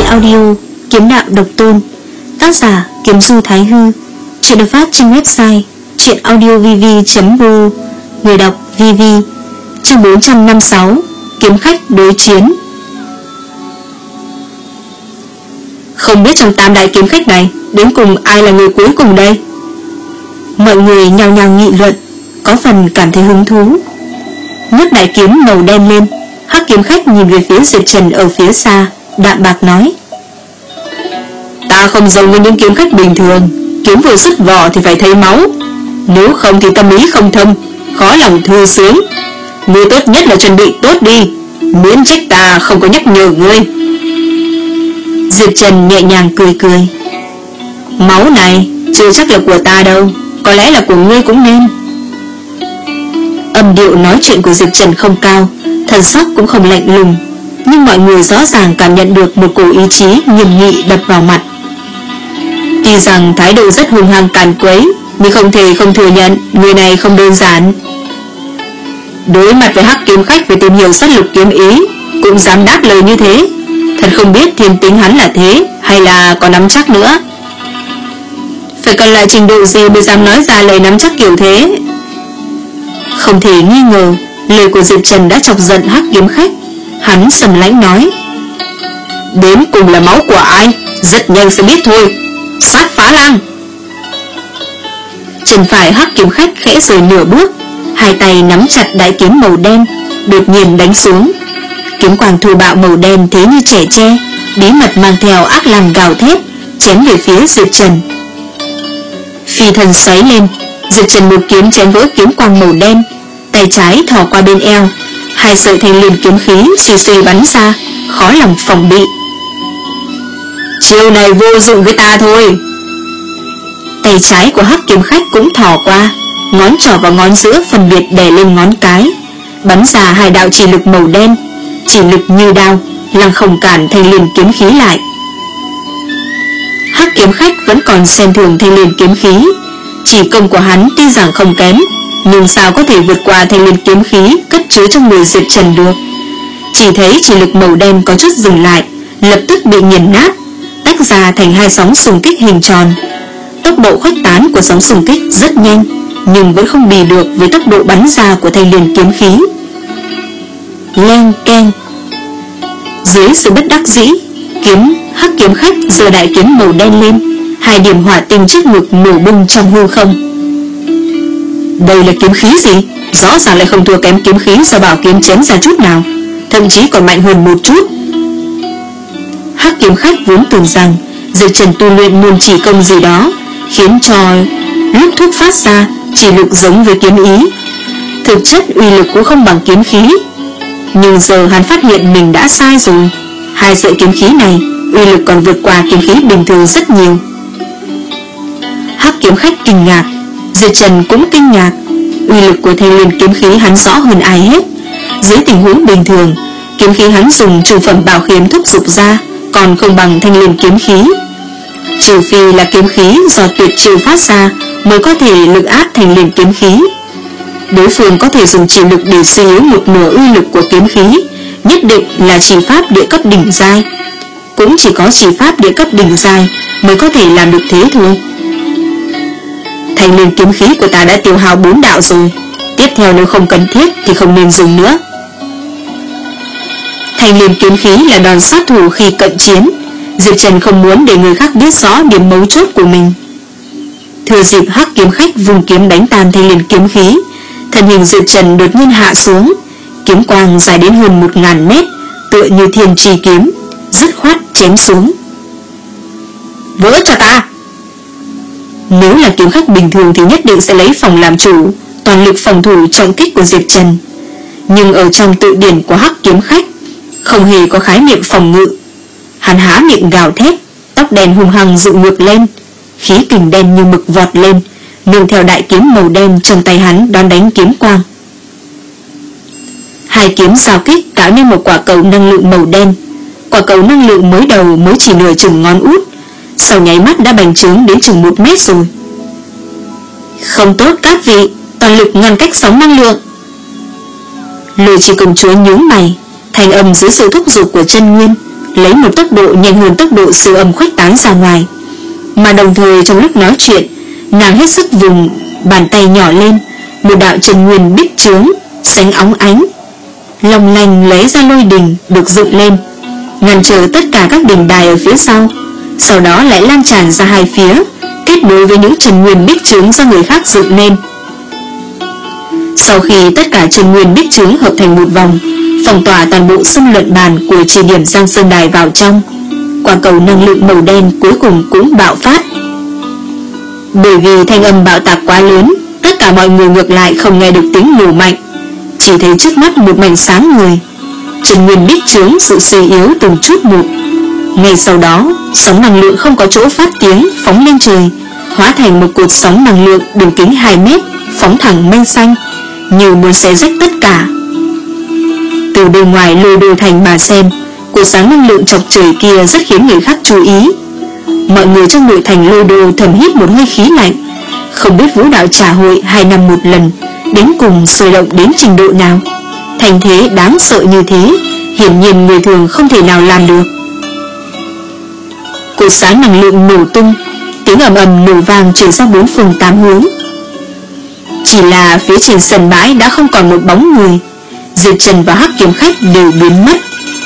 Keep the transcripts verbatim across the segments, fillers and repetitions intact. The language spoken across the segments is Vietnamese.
audio Kiếm Đạo Độc Tôn. Tác giả Kiếm Du Thái Hư. Chuyện được phát trên website truyện audio v v chấm r o. Người đọc vê vê. Chương bốn trăm năm mươi sáu. Kiếm khách đối chiến. Không biết trong tam đại kiếm khách này đến cùng ai là người cuối cùng đây? Mọi người nhao nhao nghị luận, có phần cảm thấy hứng thú. Nhấc đại kiếm màu đen lên, Hắc kiếm khách nhìn về phía Diệp Trần ở phía xa, đạm bạc nói: Ta không giống với những kiếm khách bình thường, kiếm vừa xuất vỏ thì phải thấy máu, nếu không thì tâm ý không thông, khó lòng thư sướng. Ngươi tốt nhất là chuẩn bị tốt đi, miễn trách ta không có nhắc nhở ngươi. Diệp Trần nhẹ nhàng cười cười: Máu này chưa chắc là của ta đâu, có lẽ là của ngươi cũng nên. Âm điệu nói chuyện của Diệp Trần không cao, thần sắc cũng không lạnh lùng, nhưng mọi người rõ ràng cảm nhận được một cổ ý chí nghiêm nghị đập vào mặt. Tuy rằng thái độ rất hung hăng càn quấy, nhưng không thể không thừa nhận người này không đơn giản. Đối mặt với Hắc kiếm khách về tìm hiểu sát lục kiếm ý, cũng dám đáp lời như thế, thật không biết thiên tính hắn là thế hay là có nắm chắc nữa. Phải cần lại trình độ gì mới dám nói ra lời nắm chắc kiểu thế? Không thể nghi ngờ, lời của Diệp Trần đã chọc giận Hắc kiếm khách. Hắn sầm lãnh nói: Đến cùng là máu của ai, rất nhanh sẽ biết thôi. Sát phá lang. Chân phải Hắc kiếm khách khẽ rời nửa bước, hai tay nắm chặt đại kiếm màu đen, đột nhiên đánh xuống. Kiếm quang thô bạo màu đen thế như trẻ tre, bí mật mang theo ác lang gào thét, chém về phía Diệp Trần. Phi thần xoáy lên, Diệp Trần một kiếm chém vỡ kiếm quang màu đen, tay trái thò qua bên eo, hai sợi thanh liên kiếm khí suy suy bắn ra, khó lòng phòng bị. Chiêu này vô dụng với ta thôi. Tay trái của Hắc kiếm khách cũng thò qua, ngón trỏ và ngón giữa phân biệt đè lên ngón cái, bắn ra hai đạo chỉ lực màu đen, chỉ lực như đao, lăng không cản thanh liên kiếm khí lại. Hắc kiếm khách vẫn còn xem thường thanh liên kiếm khí, chỉ công của hắn tuy rằng không kém, nhưng sao có thể vượt qua thanh liên kiếm khí cất chứa trong người Diệp Trần được. Chỉ thấy chỉ lực màu đen có chút dừng lại, lập tức bị nghiền nát, tách ra thành hai sóng xung kích hình tròn. Tốc độ khuếch tán của sóng xung kích rất nhanh, nhưng vẫn không bì được với tốc độ bắn ra của thanh liên kiếm khí. Leng keng. Dưới sự bất đắc dĩ, kiếm Hắc kiếm khách giơ đại kiếm màu đen lên, hai điểm hỏa tinh trước ngực nổ bung trong hư không. Đây là kiếm khí gì? Rõ ràng lại không thua kém kiếm khí do bảo kiếm chém ra chút nào, thậm chí còn mạnh hơn một chút. Hắc kiếm khách vốn tưởng rằng Diệp Trần tu luyện môn chỉ công gì đó, khiến cho lúc thúc phát ra chỉ lực giống với kiếm ý, thực chất uy lực cũng không bằng kiếm khí. Nhưng giờ hắn phát hiện mình đã sai rồi, hai sợi kiếm khí này uy lực còn vượt qua kiếm khí bình thường rất nhiều. Hắc kiếm khách kinh ngạc, Diệp Trần cũng kinh ngạc. Uy lực của thanh liên kiếm khí hắn rõ hơn ai hết. Dưới tình huống bình thường, kiếm khí hắn dùng trung phẩm bảo kiếm thúc dục ra còn không bằng thanh liên kiếm khí, trừ phi là kiếm khí do tuyệt chiêu phát ra mới có thể lực áp thanh liên kiếm khí. Đối phương có thể dùng chỉ lực để suy yếu một nửa uy lực của kiếm khí, nhất định là chỉ pháp địa cấp đỉnh giai. Cũng chỉ có chỉ pháp địa cấp đỉnh giai mới có thể làm được thế thôi. Thanh liên kiếm khí của ta đã tiêu hao bốn đạo rồi, tiếp theo nếu không cần thiết thì không nên dùng nữa. Thanh liên kiếm khí là đòn sát thủ khi cận chiến, Diệp Trần không muốn để người khác biết rõ điểm mấu chốt của mình. Thừa dịp Hắc kiếm khách vùng kiếm đánh tan thanh liên kiếm khí, thân hình Diệp Trần đột nhiên hạ xuống, kiếm quang dài đến hơn một ngàn mét, tựa như thiên trì kiếm, dứt khoát chém xuống. Vỡ cho ta! Nếu là kiếm khách bình thường thì nhất định sẽ lấy phòng làm chủ, toàn lực phòng thủ trọng kích của Diệp Trần. Nhưng ở trong tự điển của Hắc kiếm khách không hề có khái niệm phòng ngự. Hắn há miệng gào thét, tóc đen hung hăng dựng ngược lên, khí kình đen như mực vọt lên, nương theo đại kiếm màu đen trong tay hắn đón đánh kiếm quang. Hai kiếm giao kích tạo nên một quả cầu năng lượng màu đen. Quả cầu năng lượng mới đầu mới chỉ nửa chừng ngón út, sau nháy mắt đã bành trướng đến chừng một mét rồi. Không tốt các vị, toàn lực ngăn cách sóng năng lượng. Lôi Chi công chúa nhướng mày, thành âm dưới sự thúc giục của chân nguyên, lấy một tốc độ nhanh hơn tốc độ siêu âm khuếch tán ra ngoài. Mà đồng thời trong lúc nói chuyện, nàng hết sức vùng bàn tay nhỏ lên, một đạo chân nguyên bích chướng sánh óng ánh long lanh lấy ra lôi đình được dựng lên, ngăn trở tất cả các đỉnh đài ở phía sau, sau đó lại lan tràn ra hai phía, kết nối với những chân nguyên bích chướng do người khác dựng lên. Sau khi tất cả chân nguyên bích chướng hợp thành một vòng, phong tỏa toàn bộ sân luận bàn của chỉ điểm Giang Sơn Đài vào trong, quả cầu năng lượng màu đen cuối cùng cũng bạo phát. Bởi vì thanh âm bạo tạc quá lớn, tất cả mọi người ngược lại không nghe được tiếng nổ mạnh, chỉ thấy trước mắt một mảnh sáng người. Chân nguyên bích chướng sự suy yếu từng chút một. Ngay sau đó, sóng năng lượng không có chỗ phát tiếng phóng lên trời, hóa thành một cột sóng năng lượng đường kính hai mét phóng thẳng mây xanh, như muốn xé rách tất cả. Từ bên ngoài Lôi Đô thành mà xem, cột sáng năng lượng chọc trời kia rất khiến người khác chú ý. Mọi người trong nội thành Lôi Đô thầm hít một hơi khí lạnh, không biết vũ đạo trà hội hai năm một lần đến cùng sôi động đến trình độ nào. Thành thế đáng sợ như thế, hiển nhiên người thường không thể nào làm được. Cột sáng năng lượng nổ tung, tiếng ầm ầm nổ vang truyền ra bốn phương tám hướng. Chỉ là phía trên sân bãi đã không còn một bóng người, Diệp Trần và Hắc Kiếm Khách đều biến mất.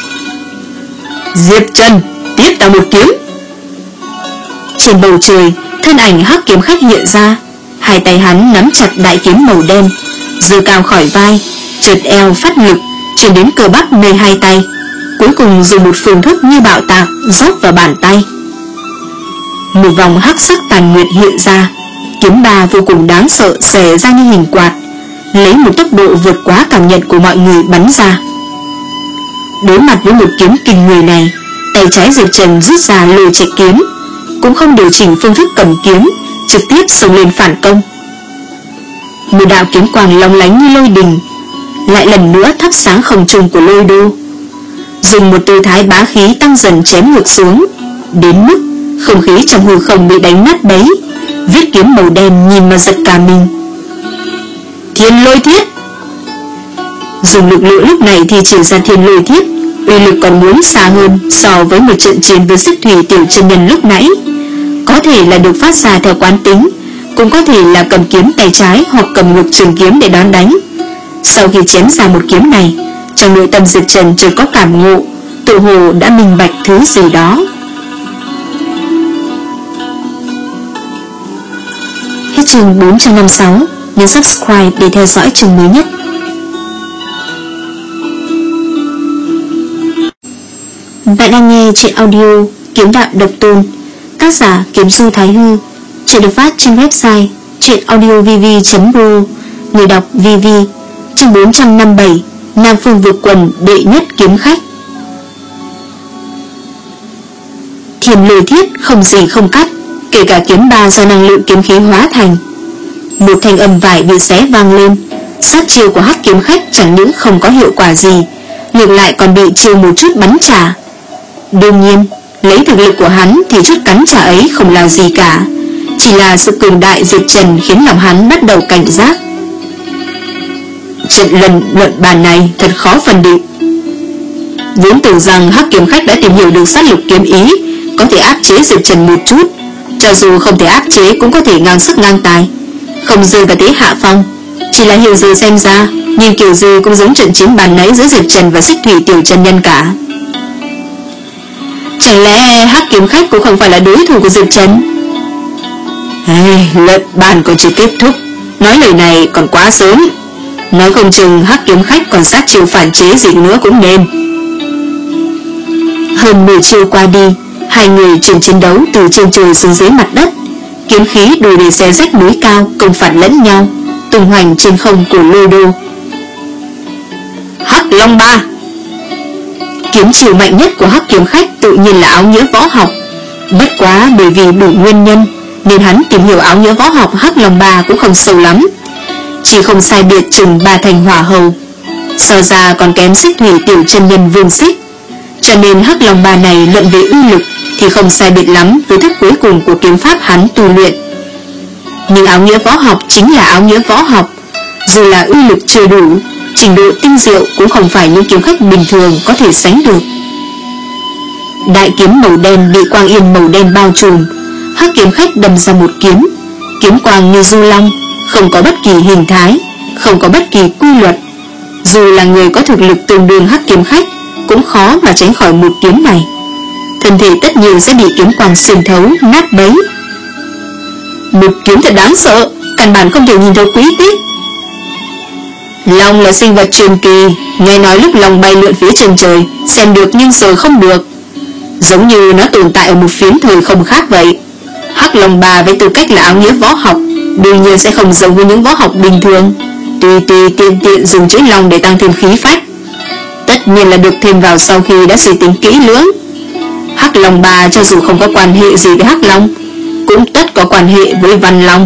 Diệp Trần, tiếp ta một kiếm. Trên bầu trời, thân ảnh Hắc Kiếm Khách hiện ra, hai tay hắn nắm chặt đại kiếm màu đen, giơ cao khỏi vai, chợt eo phát lực truyền đến cơ bắp nơi hai tay, cuối cùng dùng một phương thức như bạo tạc rót vào bàn tay. Một vòng hắc sắc tàn nguyệt hiện ra, kiếm ba vô cùng đáng sợ xòe ra như hình quạt, lấy một tốc độ vượt quá cảm nhận của mọi người bắn ra. Đối mặt với một kiếm kinh người này, tay trái Diệp Trần rút ra lôi trạch kiếm, cũng không điều chỉnh phương thức cầm kiếm, trực tiếp xông lên phản công. Một đạo kiếm quang long lánh như lôi đình lại lần nữa thắp sáng không trung của Lôi Đô, dùng một tư thái bá khí tăng dần chém ngược xuống, đến mức không khí trong hư không bị đánh nát bấy. Viết kiếm màu đen nhìn mà giật cả mình. Thiên Lôi Thiết. Dùng lực lượng lúc này thì triển ra Thiên Lôi Thiết, uy lực còn muốn xa hơn so với một trận chiến với Xích Thủy tiểu chân nhân lúc nãy. Có thể là được phát ra theo quán tính, cũng có thể là cầm kiếm tay trái hoặc cầm ngược trường kiếm để đón đánh. Sau khi chém ra một kiếm này, trong nội tâm Diệp Trần chợt có cảm ngộ, tự hồ đã minh bạch thứ gì đó. Hết chương bốn trăm năm mươi sáu, nhấn subscribe để theo dõi chương mới nhất. Bạn đang nghe truyện audio Kiếm Đạo Độc Tôn, tác giả Kiếm Du Thái Hư. Truyện được phát trên website truyệnaudiovv chấm ro, người đọc vê vê. Chương bốn trăm năm mươi bảy, Nam Phương vượt quần đệ nhất kiếm khách. Thiên Lôi Thiết không gì không cắt, kể cả kiếm ba do năng lượng kiếm khí hóa thành. Một thanh âm vải bị xé vang lên, sát chiêu của Hắc Kiếm Khách chẳng những không có hiệu quả gì, ngược lại còn bị chiêu một chút bắn trả. Đương nhiên, lấy thực lực của hắn thì chút cắn trả ấy không là gì cả, chỉ là sự cường đại Diệp Trần khiến lòng hắn bắt đầu cảnh giác. Trận lần luận bàn này thật khó phân định. Vốn tưởng rằng Hắc Kiếm Khách đã tìm hiểu được sát lục kiếm ý, có thể áp chế Diệp Trần một chút, cho dù không thể áp chế cũng có thể ngang sức ngang tài, không rơi vào thế hạ phong. Chỉ là hiện giờ xem ra, nhìn kiểu gì cũng giống trận chiến bàn nãy giữa Diệp Trần và Xích Thủy tiểu chân nhân cả. Chẳng lẽ Hắc Kiếm Khách cũng không phải là đối thủ của Diệp Trần? Hey, luận bàn còn chưa kết thúc, nói lời này còn quá sớm. Nói không chừng Hắc Kiếm Khách còn sát chiêu phản chế gì nữa cũng nên. Hơn mười chiêu qua đi, hai người chuyển chiến đấu từ trên trời xuống dưới mặt đất, kiếm khí đủ để xé rách núi cao, công phản lẫn nhau, tung hoành trên không của Lôi Đô. Hắc Long Ba. Kiếm chiêu mạnh nhất của Hắc Kiếm Khách tự nhiên là áo nghĩa võ học, bất quá bởi vì đủ nguyên nhân nên hắn tìm hiểu áo nghĩa võ học Hắc Long Ba cũng không sâu lắm, chỉ không sai biệt chừng ba thành hỏa hầu, so ra còn kém Xích Thủy tiểu chân nhân Vương Xích, cho nên Hắc Long Ba này luận về uy lực thì không sai biệt lắm với thức cuối cùng của kiếm pháp hắn tu luyện. Nhưng áo nghĩa võ học chính là áo nghĩa võ học, dù là uy lực chưa đủ, trình độ tinh diệu cũng không phải những kiếm khách bình thường có thể sánh được. Đại kiếm màu đen bị quang yên màu đen bao trùm. Hắc kiếm khách đâm ra một kiếm, kiếm quang như du long, không có bất kỳ hình thái, không có bất kỳ quy luật. Dù là người có thực lực tương đương hắc kiếm khách cũng khó mà tránh khỏi một kiếm này. Thân thể tất nhiên sẽ bị kiếm quang xuyên thấu, nát bấy. Một kiếm thật đáng sợ, căn bản không thể nhìn thấu quý tích. Long là sinh vật truyền kỳ, nghe nói lúc long bay lượn phía chân trời, xem được nhưng sờ không được, giống như nó tồn tại ở một phiến thời không khác vậy. Hắc Long Bà với tư cách là áo nghĩa võ học, đương nhiên sẽ không giống với những võ học bình thường, tùy tùy tiện tiện dùng chữ long để tăng thêm khí phách. Tất nhiên là được thêm vào sau khi đã suy tính kỹ lưỡng. Hắc Long Bà cho dù không có quan hệ gì với Hắc Long, cũng tất có quan hệ với Văn Long.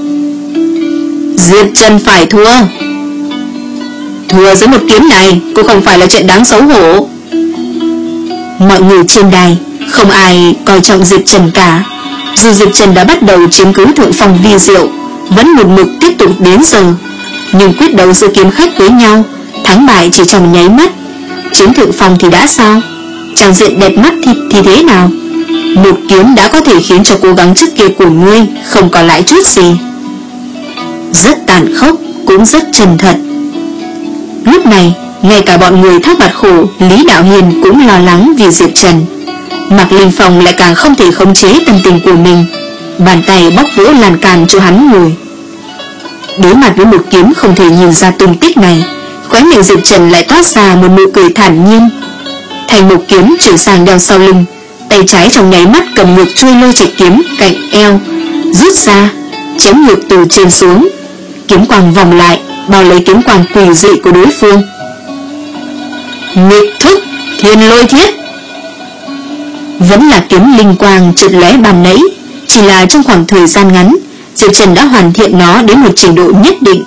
Diệp Trần phải thua. Thua dưới một kiếm này cũng không phải là chuyện đáng xấu hổ. Mọi người trên đài không ai coi trọng Diệp Trần cả. Dù Diệp Trần đã bắt đầu chiếm cứ thượng phong vi diệu, vẫn một mực tiếp tục đến giờ, nhưng quyết đấu giữa kiếm khách với nhau, thắng bại chỉ trong nháy mắt. Chiếm thượng phong thì đã sao? Trang diện đẹp mắt thì, thì thế nào? Một kiếm đã có thể khiến cho cố gắng trước kia của ngươi không còn lại chút gì. Rất tàn khốc, cũng rất chân thật. Lúc này, ngay cả bọn người Thác Bạt Khổ, Lý Đạo Hiền cũng lo lắng vì Diệp Trần. Mạc Linh Phong lại càng không thể khống chế tâm tình của mình, bàn tay bóc vỡ lan can chỗ hắn ngồi. Đối mặt với một kiếm không thể nhìn ra tung tích này, khóe miệng Diệp Trần lại toát ra một nụ cười thản nhiên. Thành một kiếm chuyển sang đeo sau lưng, tay trái trong nháy mắt cầm ngược chuôi lôi trạch kiếm cạnh eo, rút ra, chém ngược từ trên xuống. Kiếm quang vòng lại, bao lấy kiếm quang quỷ dị của đối phương. Nghịch thức Thiên Lôi Thiết. Vẫn là kiếm linh quang chợt lóe ban nãy, chỉ là trong khoảng thời gian ngắn, Diệp Trần đã hoàn thiện nó đến một trình độ nhất định.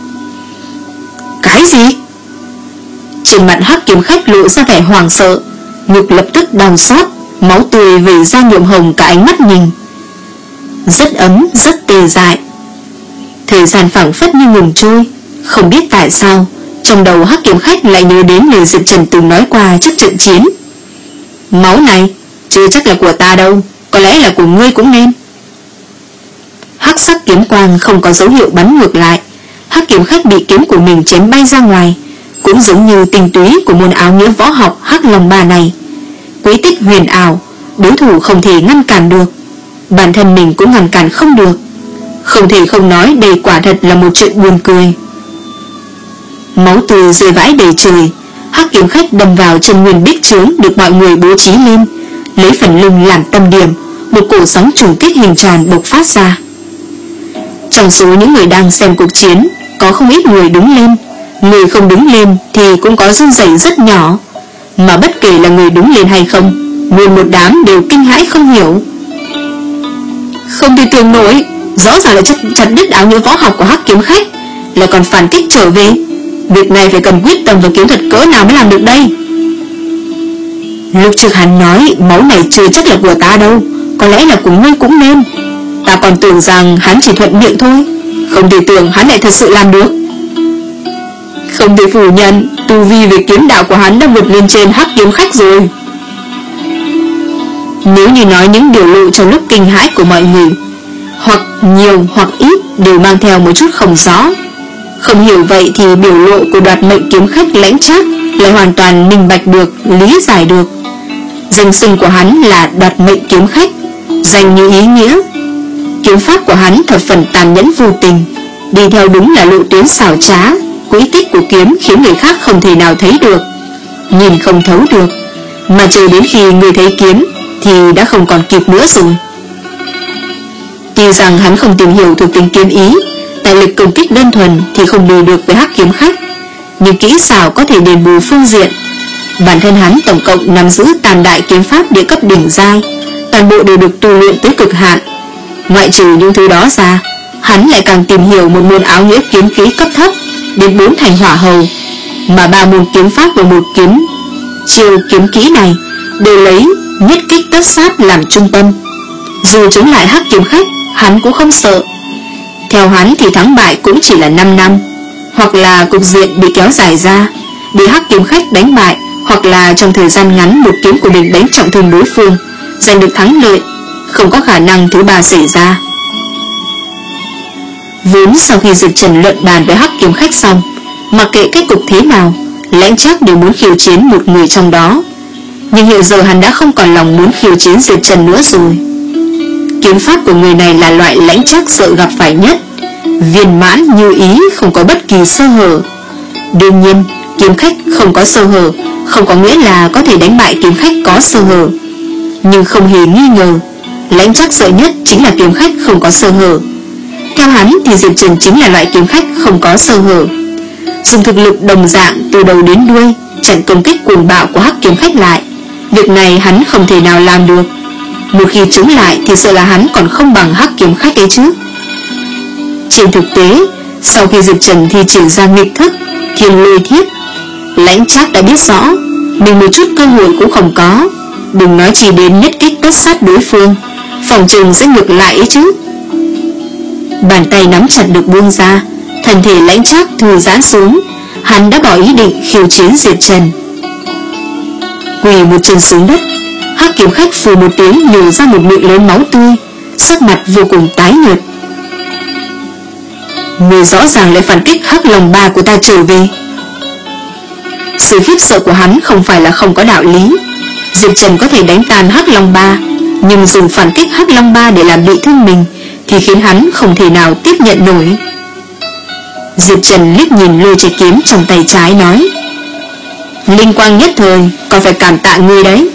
Cái gì? Trên mặt Hắc kiếm khách lộ ra vẻ hoảng sợ, ngực lập tức đau xót, máu tươi vẩy ra nhuộm hồng cả ánh mắt nhìn. Rất ấm, rất tê dại. Thời gian phảng phất như ngừng trôi. Không biết tại sao, trong đầu Hắc kiếm khách lại nhớ đến lời Diệp Trần từng nói qua trước trận chiến. Máu này chưa chắc là của ta đâu, có lẽ là của ngươi cũng nên. Hắc sắc kiếm quang không có dấu hiệu bắn ngược lại. Hắc kiếm khách bị kiếm của mình chém bay ra ngoài, cũng giống như tinh túy của môn áo nghĩa võ học Hắc Long Bà này. Quy tích huyền ảo, đối thủ không thể ngăn cản được, bản thân mình cũng ngăn cản không được. Không thể không nói đây quả thật là một chuyện buồn cười. Máu tươi rơi vãi đầy trời. Hắc kiếm khách đâm vào chân nguyên bích trướng được mọi người bố trí lên, lấy phần lưng làm tâm điểm, một cổ sóng trùng kích hình tròn bộc phát ra. Trong số những người đang xem cuộc chiến, có không ít người đứng lên. Người không đứng lên thì cũng có run rẩy rất nhỏ, mà bất kể là người đứng lên hay không, nguyên một đám đều kinh hãi không hiểu. Không thể tưởng nổi, rõ ràng là chặt, chặt đứt áo nghĩa võ học của Hắc kiếm khách, lại còn phản kích trở về. Việc này phải cần quyết tâm và kiếm thuật cỡ nào mới làm được đây. Lúc trước hắn nói máu này chưa chắc là của ta đâu, có lẽ là của ngươi cũng nên. Ta còn tưởng rằng hắn chỉ thuận miệng thôi, không thể tưởng hắn lại thật sự làm được. Không thể phủ nhận, tu vi về kiếm đạo của hắn đã vượt lên trên Hắc kiếm khách rồi. Nếu như nói những biểu lộ trong lúc kinh hãi của mọi người, hoặc nhiều hoặc ít đều mang theo một chút không rõ. Không hiểu vậy thì biểu lộ của Đoạt Mệnh kiếm khách Lãnh Trác lại hoàn toàn minh bạch được, lý giải được. Danh xưng của hắn là Đoạt Mệnh kiếm khách, danh như ý nghĩa. Kiếm pháp của hắn thập phần tàn nhẫn vô tình, đi theo đúng là lộ tuyến xảo trá. Quỹ tích của kiếm khiến người khác không thể nào thấy được, nhìn không thấu được, mà chờ đến khi người thấy kiếm thì đã không còn kịp nữa rồi. Tuy rằng hắn không tìm hiểu thuộc tính kiếm ý, tài lực công kích đơn thuần thì không bù được với Hắc kiếm khách, nhưng kỹ xảo có thể đền bù phương diện. Bản thân hắn tổng cộng nắm giữ tam đại kiếm pháp địa cấp đỉnh giai, toàn bộ đều được tu luyện tới cực hạn. Ngoại trừ những thứ đó ra, hắn lại càng tìm hiểu một môn áo nghĩa kiếm khí cấp thấp đến bốn thành hỏa hầu, mà ba môn kiếm pháp và một kiếm chiêu kiếm kỹ này đều lấy nhất kích tất sát làm trung tâm. Dù chống lại Hắc kiếm khách, hắn cũng không sợ. Theo hắn thì thắng bại cũng chỉ là năm năm, hoặc là cục diện bị kéo dài ra, bị Hắc kiếm khách đánh bại, hoặc là trong thời gian ngắn một kiếm của mình đánh trọng thương đối phương, giành được thắng lợi. Không có khả năng thứ ba xảy ra. Vốn sau khi Diệp Trần luận bàn với Hắc Kiếm Khách xong, mặc kệ kết cục thế nào, Lãnh Trác đều muốn khiêu chiến một người trong đó. Nhưng hiện giờ hắn đã không còn lòng muốn khiêu chiến Diệp Trần nữa rồi. Kiếm pháp của người này là loại Lãnh Trác sợ gặp phải nhất, viên mãn như ý, không có bất kỳ sơ hở. Đương nhiên, kiếm khách không có sơ hở không có nghĩa là có thể đánh bại kiếm khách có sơ hở. Nhưng không hề nghi ngờ, Lãnh Trác sợ nhất chính là kiếm khách không có sơ hở. Theo hắn thì Diệp Trần chính là loại kiếm khách không có sơ hở. Dùng thực lực đồng dạng từ đầu đến đuôi chặn công kích cuồng bạo của Hắc Kiếm Khách lại, việc này hắn không thể nào làm được. Một khi chống lại thì sợ là hắn còn không bằng Hắc Kiếm Khách ấy chứ. Trên thực tế, sau khi Diệp Trần thi triển ra nghịch thức Thiên Lôi Thiết, Lãnh Trác đã biết rõ mình một chút cơ hội cũng không có, đừng nói chỉ đến nhất kích tất sát đối phương, phòng chừng sẽ ngược lại ấy chứ. Bàn tay nắm chặt được buông ra, thân thể Lãnh Trác thư giãn xuống, hắn đã bỏ ý định khiêu chiến Diệp Trần. Quỳ một chân xuống đất, Hắc Kiếm Khách phù một tiếng nhổ ra một miệng lớn máu tươi, sắc mặt vô cùng tái nhợt. Người rõ ràng lại phản kích Hắc Long Ba của ta trở về. Sự khiếp sợ của hắn không phải là không có đạo lý. Diệp Trần có thể đánh tan Hắc Long Ba, nhưng dùng phản kích Hắc Long Ba để làm bị thương mình thì khiến hắn không thể nào tiếp nhận nổi. Diệp Trần liếc nhìn lôi trái kiếm trong tay trái nói: linh quang nhất thời, còn phải cảm tạ ngươi đấy.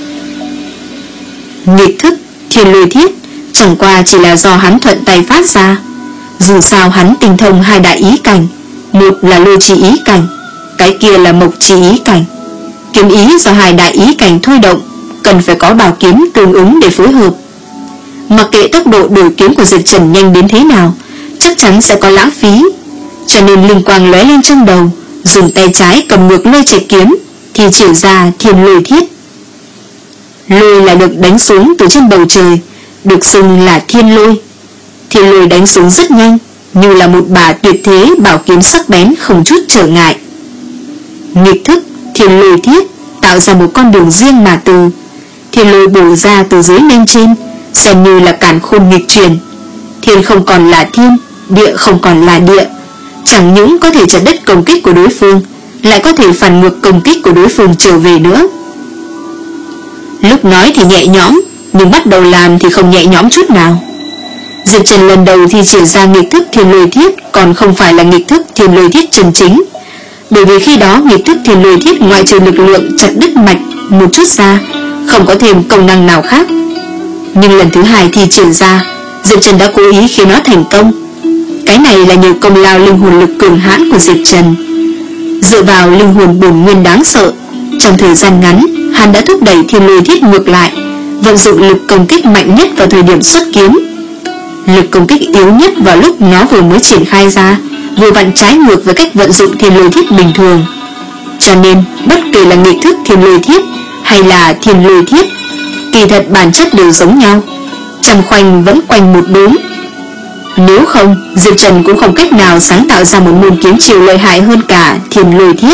Nghịch thức Thiên Lôi Thiết chẳng qua chỉ là do hắn thuận tay phát ra. Dù sao hắn tinh thông hai đại ý cảnh, một là lôi chi ý cảnh, cái kia là mộc chi ý cảnh. Kiếm ý do hai đại ý cảnh thôi động, cần phải có bảo kiếm tương ứng để phối hợp. Mặc kệ tốc độ đổi kiếm của Diệp Trần nhanh đến thế nào, chắc chắn sẽ có lãng phí. Cho nên linh quang lóe lên trong đầu, dùng tay trái cầm ngược lôi chạy kiếm thì triển ra Thiên Lôi Thiết. Lôi là được đánh xuống từ trên bầu trời, được xưng là thiên lôi. Thiên lôi đánh xuống rất nhanh, như là một bả tuyệt thế bảo kiếm sắc bén không chút trở ngại. Nghịch thức Thiên Lôi Thiết tạo ra một con đường riêng mà từ. Thiên lôi bổ ra từ dưới lên trên, xem như là càn khôn nghịch chuyển. Thiên không còn là thiên, địa không còn là địa, chẳng những có thể chặn đứt công kích của đối phương, lại có thể phản ngược công kích của đối phương trở về nữa. Lúc nói thì nhẹ nhõm, nhưng bắt đầu làm thì không nhẹ nhõm chút nào. Diệp Trần lần đầu thì triển ra nghịch thức Thiên Lôi Thiết còn không phải là nghịch thức Thiên Lôi Thiết chân chính, bởi vì khi đó nghịch thức Thiên Lôi Thiết ngoại trừ lực lượng chặt đứt mạch một chút ra, không có thêm công năng nào khác. Nhưng lần thứ hai thì triển ra, Diệp Trần đã cố ý khiến nó thành công. Cái này là nhờ công lao linh hồn lực cường hãn của Diệp Trần. Dựa vào linh hồn bổn nguyên đáng sợ, trong thời gian ngắn hắn đã thúc đẩy Thiên Lôi Thiết ngược lại, vận dụng lực công kích mạnh nhất vào thời điểm xuất kiếm. Lực công kích yếu nhất vào lúc nó vừa mới triển khai ra, vừa vặn trái ngược với cách vận dụng Thiên Lôi Thiết bình thường. Cho nên bất kể là nghịch thức Thiên Lôi Thiết hay là Thiên Lôi Thiết, kỳ thật bản chất đều giống nhau, trăm khoanh vẫn quanh một đốm. Nếu không, Diệp Trần cũng không cách nào sáng tạo ra một môn kiếm chiêu lợi hại hơn cả Thiên Lôi Thiết.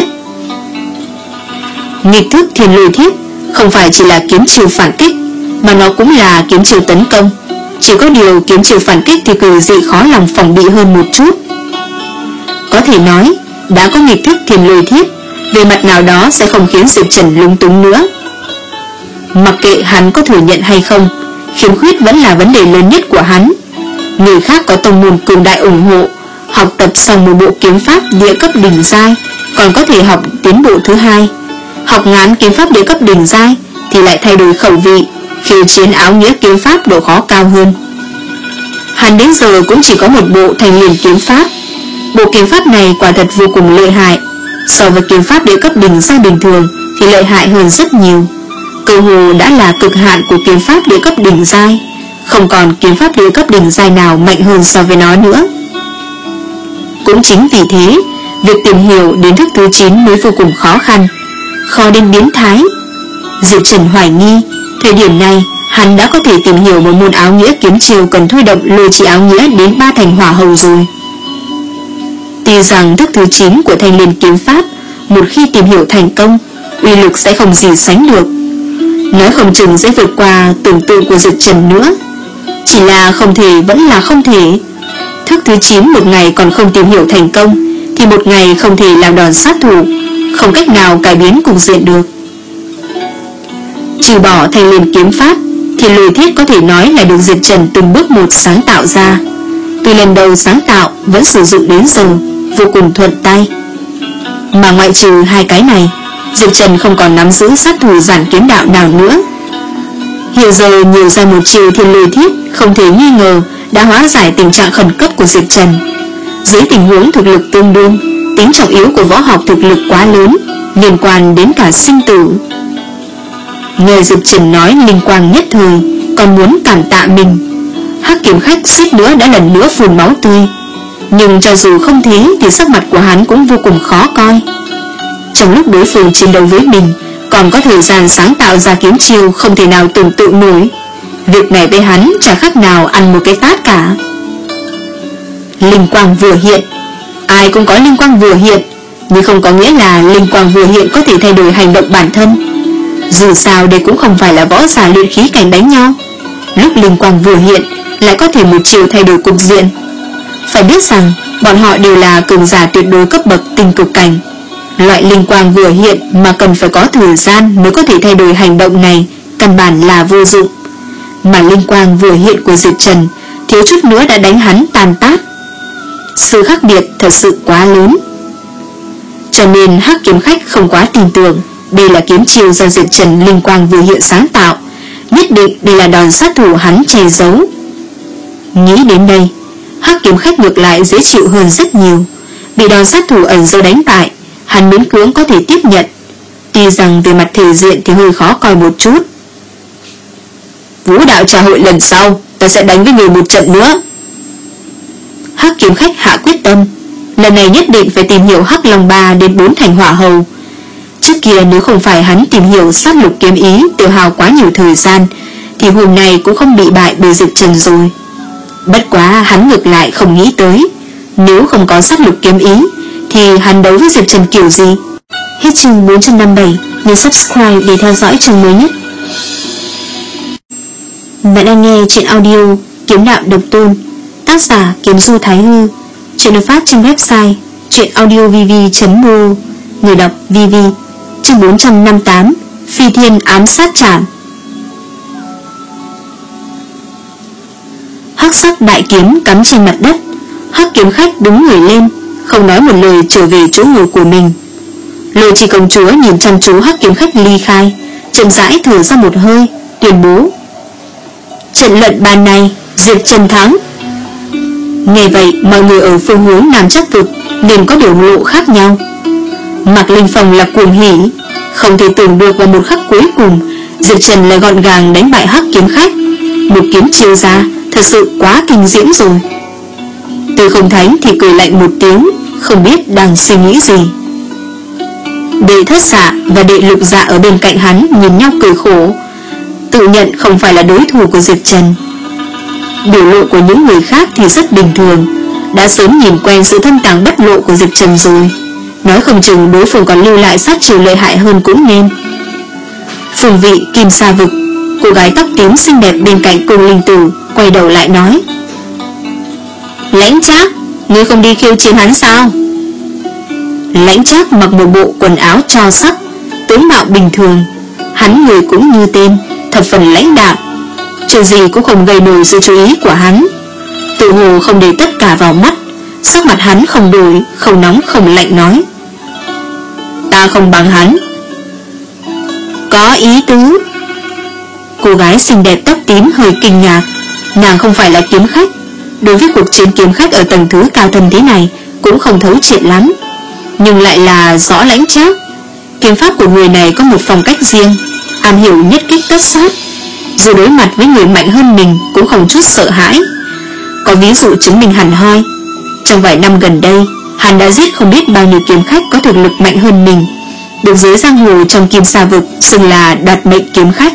Nghịch thức Thiên Lôi Thiết không phải chỉ là kiếm chiêu phản kích, mà nó cũng là kiếm chiêu tấn công. Chỉ có điều kiếm chiêu phản kích thì cử dị khó lòng phòng bị hơn một chút. Có thể nói, đã có nghịch thức Thiên Lôi Thiết, về mặt nào đó sẽ không khiến Diệp Trần lung túng nữa. Mặc kệ hắn có thừa nhận hay không, khiếm khuyết vẫn là vấn đề lớn nhất của hắn. Người khác có tông môn cường đại ủng hộ, học tập xong một bộ kiếm pháp địa cấp đỉnh giai, còn có thể học tiến bộ thứ hai. Học ngắn kiếm pháp địa cấp đỉnh giai thì lại thay đổi khẩu vị, khiêu chiến áo nghĩa kiếm pháp độ khó cao hơn. Hắn đến giờ cũng chỉ có một bộ Thanh Liên kiếm pháp. Bộ kiếm pháp này quả thật vô cùng lợi hại, so với kiếm pháp địa cấp đỉnh giai bình thường thì lợi hại hơn rất nhiều. Cơ hồ đã là cực hạn của kiếm pháp địa cấp đỉnh giai, không còn kiếm pháp địa cấp đỉnh giai nào mạnh hơn so với nó nữa. Cũng chính vì thế, việc tìm hiểu đến thức thứ chín mới vô cùng khó khăn, khó đến biến thái. Diệp Trần hoài nghi, thời điểm này hắn đã có thể tìm hiểu một môn áo nghĩa kiếm chiêu cần thôi động lôi chỉ áo nghĩa đến ba thành hỏa hầu rồi. Tuy rằng thức thứ chín của Thanh Liên kiếm pháp một khi tìm hiểu thành công, uy lực sẽ không gì sánh được. Nói không chừng sẽ vượt qua tưởng tượng của Diệp Trần nữa. Chỉ là không thể vẫn là không thể. Thức thứ chín một ngày còn không tìm hiểu thành công, thì một ngày không thể làm đòn sát thủ, không cách nào cải biến cục diện được. Trừ bỏ thanh liên kiếm pháp, thì lôi thiết có thể nói là được Diệp Trần từng bước một sáng tạo ra. Từ lần đầu sáng tạo vẫn sử dụng đến giờ, vô cùng thuận tay. Mà ngoại trừ hai cái này, Diệp Trần không còn nắm giữ sát thủ giản kiếm đạo nào nữa. Hiện giờ nhiều ra một chiều thiên lôi thiết không thể nghi ngờ đã hóa giải tình trạng khẩn cấp của Diệp Trần. Dưới tình huống thực lực tương đương, tính trọng yếu của võ học thực lực quá lớn, liên quan đến cả sinh tử. Nghe Diệp Trần nói linh quang nhất thời, còn muốn cảm tạ mình. Hắc kiếm khách suýt nữa đã lần nữa phun máu tươi. Nhưng cho dù không thế thì sắc mặt của hắn cũng vô cùng khó coi. Trong lúc đối phương chiến đấu với mình, còn có thời gian sáng tạo ra kiếm chiêu không thể nào tưởng tượng nổi. Việc này với hắn chả khác nào ăn một cái tát cả. Linh quang vừa hiện, ai cũng có linh quang vừa hiện, nhưng không có nghĩa là linh quang vừa hiện có thể thay đổi hành động bản thân. Dù sao đây cũng không phải là võ giả luyện khí cảnh đánh nhau. Lúc linh quang vừa hiện lại có thể một chiều thay đổi cục diện. Phải biết rằng bọn họ đều là cường giả tuyệt đối cấp bậc tinh cực cảnh. Loại linh quang vừa hiện mà cần phải có thời gian mới có thể thay đổi hành động này, căn bản là vô dụng. Mà linh quang vừa hiện của Diệp Trần thiếu chút nữa đã đánh hắn tan tác. Sự khác biệt thật sự quá lớn. Cho nên Hắc kiếm khách không quá tin tưởng đây là kiếm chiêu do Diệp Trần linh quang vừa hiện sáng tạo, nhất định đây là đòn sát thủ hắn che giấu. Nghĩ đến đây, Hắc kiếm khách ngược lại dễ chịu hơn rất nhiều. Bị đòn sát thủ ẩn giấu đánh bại, hắn miễn cưỡng có thể tiếp nhận. Tuy rằng về mặt thể diện thì hơi khó coi một chút. Vũ đạo trà hội lần sau ta sẽ đánh với người một trận nữa. Hắc kiếm khách hạ quyết tâm, lần này nhất định phải tìm hiểu Hắc Long Ba đến bốn thành hỏa hầu. Trước kia nếu không phải hắn tìm hiểu sát lục kiếm ý tiêu hao quá nhiều thời gian, thì hôm nay cũng không bị bại bởi Diệp Trần rồi. Bất quá hắn ngược lại không nghĩ tới, nếu không có sát lục kiếm ý thì hắn đấu với Diệp Trần kiểu gì. Hết chương bốn trăm năm mươi bảy, nhớ subscribe để theo dõi chương mới nhất. Bạn đang nghe truyện audio Kiếm Đạo Độc Tôn, tác giả Kiếm Du Thái Hư. Truyện được phát trên website truyệnaudiovv chấm mô, người đọc vê vê. Chương bốn trăm năm mươi tám, Phi Thiên Ám Sát Trảm. Hắc sắc đại kiếm cắm trên mặt đất. Hắc kiếm khách đứng người lên, không nói một lời trở về chỗ ngồi của mình. Lôi Chi công chúa nhìn chăm chú Hắc kiếm khách ly khai, chậm rãi thở ra một hơi, tuyên bố: trận luận bàn này Diệp Trần thắng. Nghe vậy mọi người ở phương hướng Nam Chắc Vực liền có biểu lộ khác nhau. Mạc Linh Phong là cuồng hỉ, không thể tưởng được vào một khắc cuối cùng Diệp Trần lại gọn gàng đánh bại Hắc kiếm khách. Một kiếm chiêu ra thật sự quá kinh diễm rồi. Từ Không Thánh thì cười lạnh một tiếng, không biết đang suy nghĩ gì. Đệ Thất Dạ và Đệ Lục Dạ ở bên cạnh hắn nhìn nhau cười khổ, tự nhận không phải là đối thủ của Diệp Trần. Biểu lộ của những người khác thì rất bình thường, đã sớm nhìn quen sự thâm tàng bất lộ của Diệp Trần rồi. Nói không chừng đối phương còn lưu lại sát chiêu lợi hại hơn cũng nên. Phùng Vị Kim Sa Vực, cô gái tóc tím xinh đẹp bên cạnh Cung Linh Tử quay đầu lại nói: Lãnh Trác, ngươi không đi khiêu chiến hắn sao? Lãnh Trác mặc một bộ quần áo tro sắc, tướng mạo bình thường. Hắn người cũng như tên, thập phần lãnh đạm, chuyện gì cũng không gây nổi sự chú ý của hắn, tự hồ không để tất cả vào mắt. Sắc mặt hắn không đổi, không nóng không lạnh nói: Ta không bằng hắn. Có ý tứ. Cô gái xinh đẹp tóc tím hơi kinh ngạc. Nàng không phải là kiếm khách, đối với cuộc chiến kiếm khách ở tầng thứ cao thâm thế này cũng không thấu triệt lắm, nhưng lại là rõ Lãnh Trác. Kiếm pháp của người này có một phong cách riêng, am hiểu nhất kích tất sát, dù đối mặt với người mạnh hơn mình cũng không chút sợ hãi. Có ví dụ chứng minh hẳn hoi. Trong vài năm gần đây, hắn đã giết không biết bao nhiêu kiếm khách có thực lực mạnh hơn mình, được giới giang hồ trong Kim Sa Vực xưng là đoạt mệnh kiếm khách.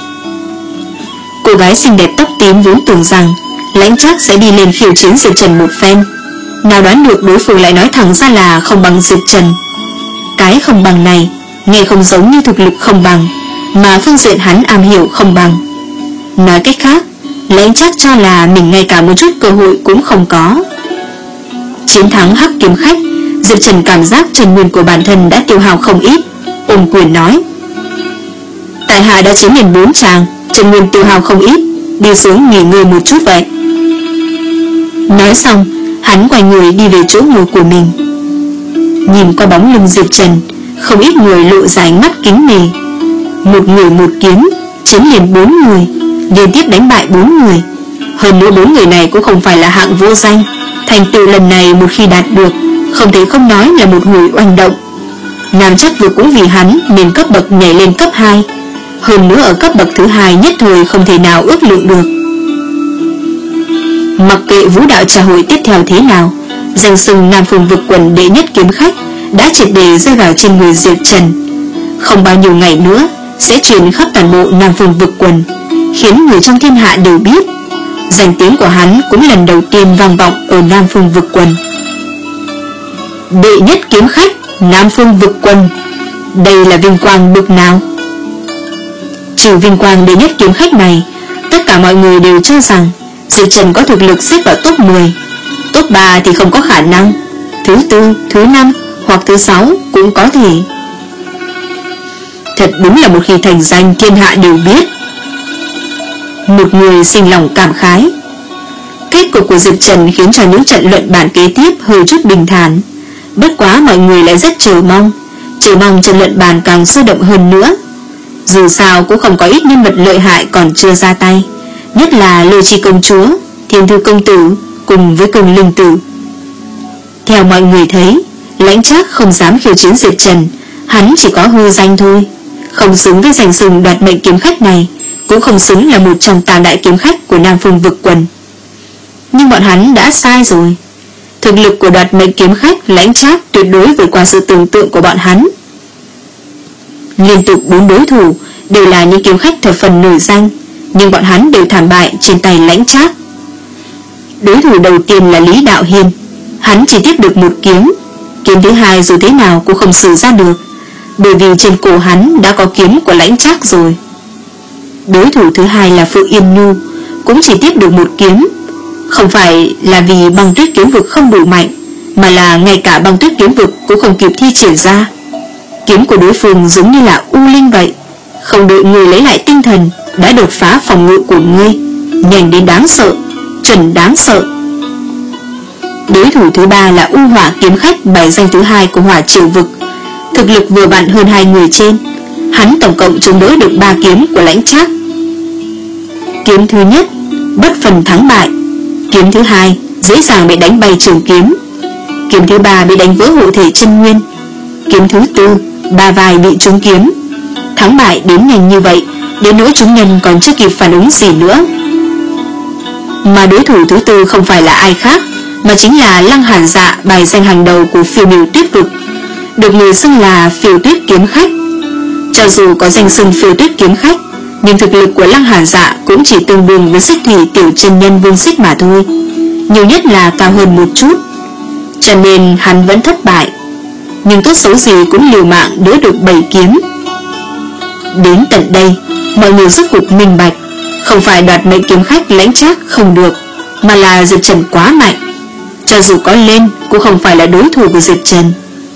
Cô gái xinh đẹp tóc tím vốn tưởng rằng Lãnh Trác sẽ đi lên khiêu chiến Diệp Trần một phen, nào đoán được đối phương lại nói thẳng ra là không bằng Diệp Trần. Cái không bằng này nghe không giống như thực lực không bằng, mà phương diện hắn am hiểu không bằng. Nói cách khác, Lãnh Trác cho là mình ngay cả một chút cơ hội cũng không có. Chiến thắng Hắc Kiếm Khách, Diệp Trần cảm giác chân nguyên của bản thân đã tiêu hao không ít, ôm quyền nói: tại hạ đã chiến liền bốn tràng, chân nguyên tiêu hao không ít, đi xuống nghỉ ngơi một chút vậy. Nói xong, hắn quay người đi về chỗ ngồi của mình. Nhìn qua bóng lưng Diệp Trần, không ít người lộ ra ánh mắt kính nể. Một người một kiếm, chiến liền bốn người, liên tiếp đánh bại bốn người. Hơn nữa bốn người này cũng không phải là hạng vô danh. Thành tựu lần này một khi đạt được, không thể không nói là một hồi oanh động. Nam Chắc Vực cũng vì hắn nên cấp bậc nhảy lên cấp hai. Hơn nữa ở cấp bậc thứ hai nhất thời không thể nào ước lượng được. Mặc kệ vũ đạo trà hội tiếp theo thế nào, danh xưng Nam Phương Vực Quần đệ nhất kiếm khách đã triệt để rơi vào trên người Diệp Trần. Không bao nhiêu ngày nữa sẽ truyền khắp toàn bộ Nam Phương Vực Quần, khiến người trong thiên hạ đều biết. Danh tiếng của hắn cũng lần đầu tiên vang vọng ở Nam Phương Vực Quần. Đệ nhất kiếm khách Nam Phương Vực Quần, đây là vinh quang bực nào? Trừ vinh quang đệ nhất kiếm khách này, tất cả mọi người đều cho rằng Diệp Trần có thực lực xếp vào top mười. Top ba thì không có khả năng, thứ tư, thứ năm hoặc thứ sáu cũng có thể. Thật đúng là một khi thành danh thiên hạ đều biết. Một người sinh lòng cảm khái. Kết cục của Diệp Trần khiến cho những trận luận bàn kế tiếp hơi chút bình thản. Bất quá mọi người lại rất chờ mong, chờ mong trận luận bàn càng sôi động hơn nữa. Dù sao cũng không có ít nhân vật lợi hại còn chưa ra tay, nhất là Lôi Chi công chúa, Thiên Thư công tử cùng với Cường Linh tử. Theo mọi người thấy, Lãnh Trác không dám khiêu chiến Diệp Trần, hắn chỉ có hư danh thôi, không xứng với danh xưng đoạt mệnh kiếm khách này, cũng không xứng là một trong tam đại kiếm khách của Nam Phương Vực Quần. Nhưng bọn hắn đã sai rồi. Thực lực của đoạt mệnh kiếm khách Lãnh Trác tuyệt đối vượt qua sự tưởng tượng của bọn hắn. Liên tục bốn đối thủ đều là những kiếm khách thập phần nổi danh, nhưng bọn hắn đều thảm bại trên tay Lãnh Trác. Đối thủ đầu tiên là Lý Đạo Hiên, hắn chỉ tiếp được một kiếm. Kiếm thứ hai dù thế nào cũng không sử ra được, bởi vì trên cổ hắn đã có kiếm của Lãnh Trác rồi. Đối thủ thứ hai là Phượng Yên Nhu, cũng chỉ tiếp được một kiếm. Không phải là vì băng tuyết kiếm vực không đủ mạnh, mà là ngay cả băng tuyết kiếm vực cũng không kịp thi triển ra. Kiếm của đối phương giống như là u linh vậy, không đợi người lấy lại tinh thần đã đột phá phòng ngự của ngươi, nhanh đến đáng sợ, chuẩn đáng sợ. Đối thủ thứ ba là U Hỏa kiếm khách bài danh thứ hai của Hỏa Triều vực, thực lực vừa vặn hơn hai người trên. Hắn tổng cộng chống đỡ được ba kiếm của Lãnh Trác. Kiếm thứ nhất bất phần thắng bại, kiếm thứ hai dễ dàng bị đánh bay trường kiếm, kiếm thứ ba bị đánh vỡ hộ thể chân nguyên, kiếm thứ tư ba vai bị trúng kiếm. Thắng bại đến nhanh như vậy, đến nỗi chúng nhân còn chưa kịp phản ứng gì nữa. Mà đối thủ thứ tư không phải là ai khác, mà chính là Lăng Hàn Dạ, bài danh hàng đầu của Phiêu Miểu Tuyết vực, được người xưng là Phiêu Tuyết kiếm khách. Cho dù có danh xưng Phiêu Tuyết kiếm khách, nhưng thực lực của Lăng Hàn Dạ cũng chỉ tương đương với Xích Thủy tiểu chân nhân Vương Xích mà thôi, nhiều nhất là cao hơn một chút. Cho nên hắn vẫn thất bại, nhưng tốt xấu gì cũng liều mạng đỡ được bảy kiếm. Đến tận đây, mọi người rốt cuộc minh bạch, không phải đoạt mệnh kiếm khách Lãnh Trác không được, mà là Diệp Trần quá mạnh. Cho dù có lên cũng không phải là đối thủ của Diệp Trần.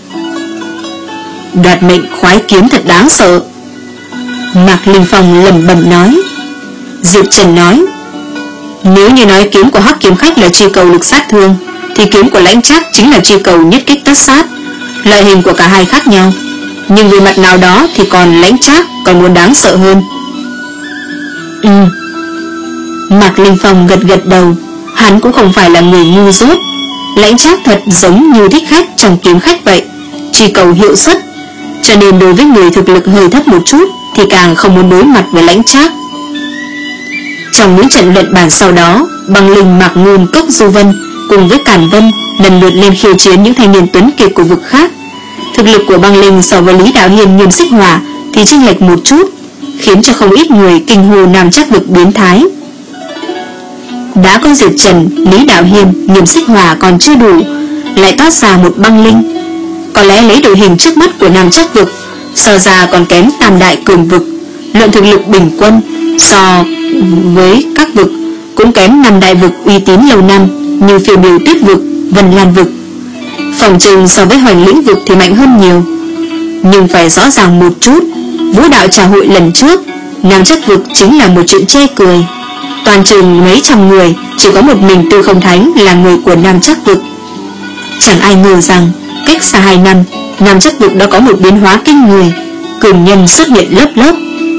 Đoạt mệnh khoái kiếm thật đáng sợ, Mạc Linh Phong lẩm bẩm nói. Diệp Trần nói, nếu như nói kiếm của Hắc kiếm khách là truy cầu lực sát thương, thì kiếm của Lãnh Trác chính là truy cầu nhất kích tất sát. Loại hình của cả hai khác nhau, nhưng về mặt nào đó thì còn Lãnh Trác còn muốn đáng sợ hơn. Ừ. Mạc Linh Phong gật gật đầu, hắn cũng không phải là người ngu dốt. Lãnh Trác thật giống như thích khách trong kiếm khách vậy, truy cầu hiệu suất, cho nên đối với người thực lực hơi thấp một chút thì càng không muốn đối mặt với Lãnh Trác. Trong những trận luận bàn sau đó, Băng Linh, Mạc Ngôn, Cốc Du Vân cùng với Cản Vân lần lượt lên khiêu chiến những thanh niên tuấn kiệt của vực khác. Thực lực của Băng Linh so với Lý Đạo Hiên, Nghiêm Xích Hỏa thì chênh lệch một chút, khiến cho không ít người kinh hô Nam Chắc vực biến thái. Đã có Diệp Trần, Lý Đạo Hiên, Nghiêm Xích Hỏa còn chưa đủ, lại toát ra một Băng Linh. Có lẽ lấy đội hình trước mắt của Nam Chắc vực, so ra còn kém tam đại cường vực. Luận thực lực bình quân so với các vực cũng kém năm đại vực uy tín lâu năm như Phiêu Miểu Tuyết vực, Vân Lan vực. Phòng trừng so với Hoành Lĩnh vực thì mạnh hơn nhiều. Nhưng phải rõ ràng một chút, vũ đạo trà hội lần trước, Nam Chắc vực chính là một chuyện chê cười. Toàn trường mấy trăm người, chỉ có một mình Tư Không Thánh là người của Nam Chắc vực. Chẳng ai ngờ rằng cách xa hai năm, Nam Chắc vực đã có một biến hóa kinh người, cường nhân xuất hiện lớp lớp.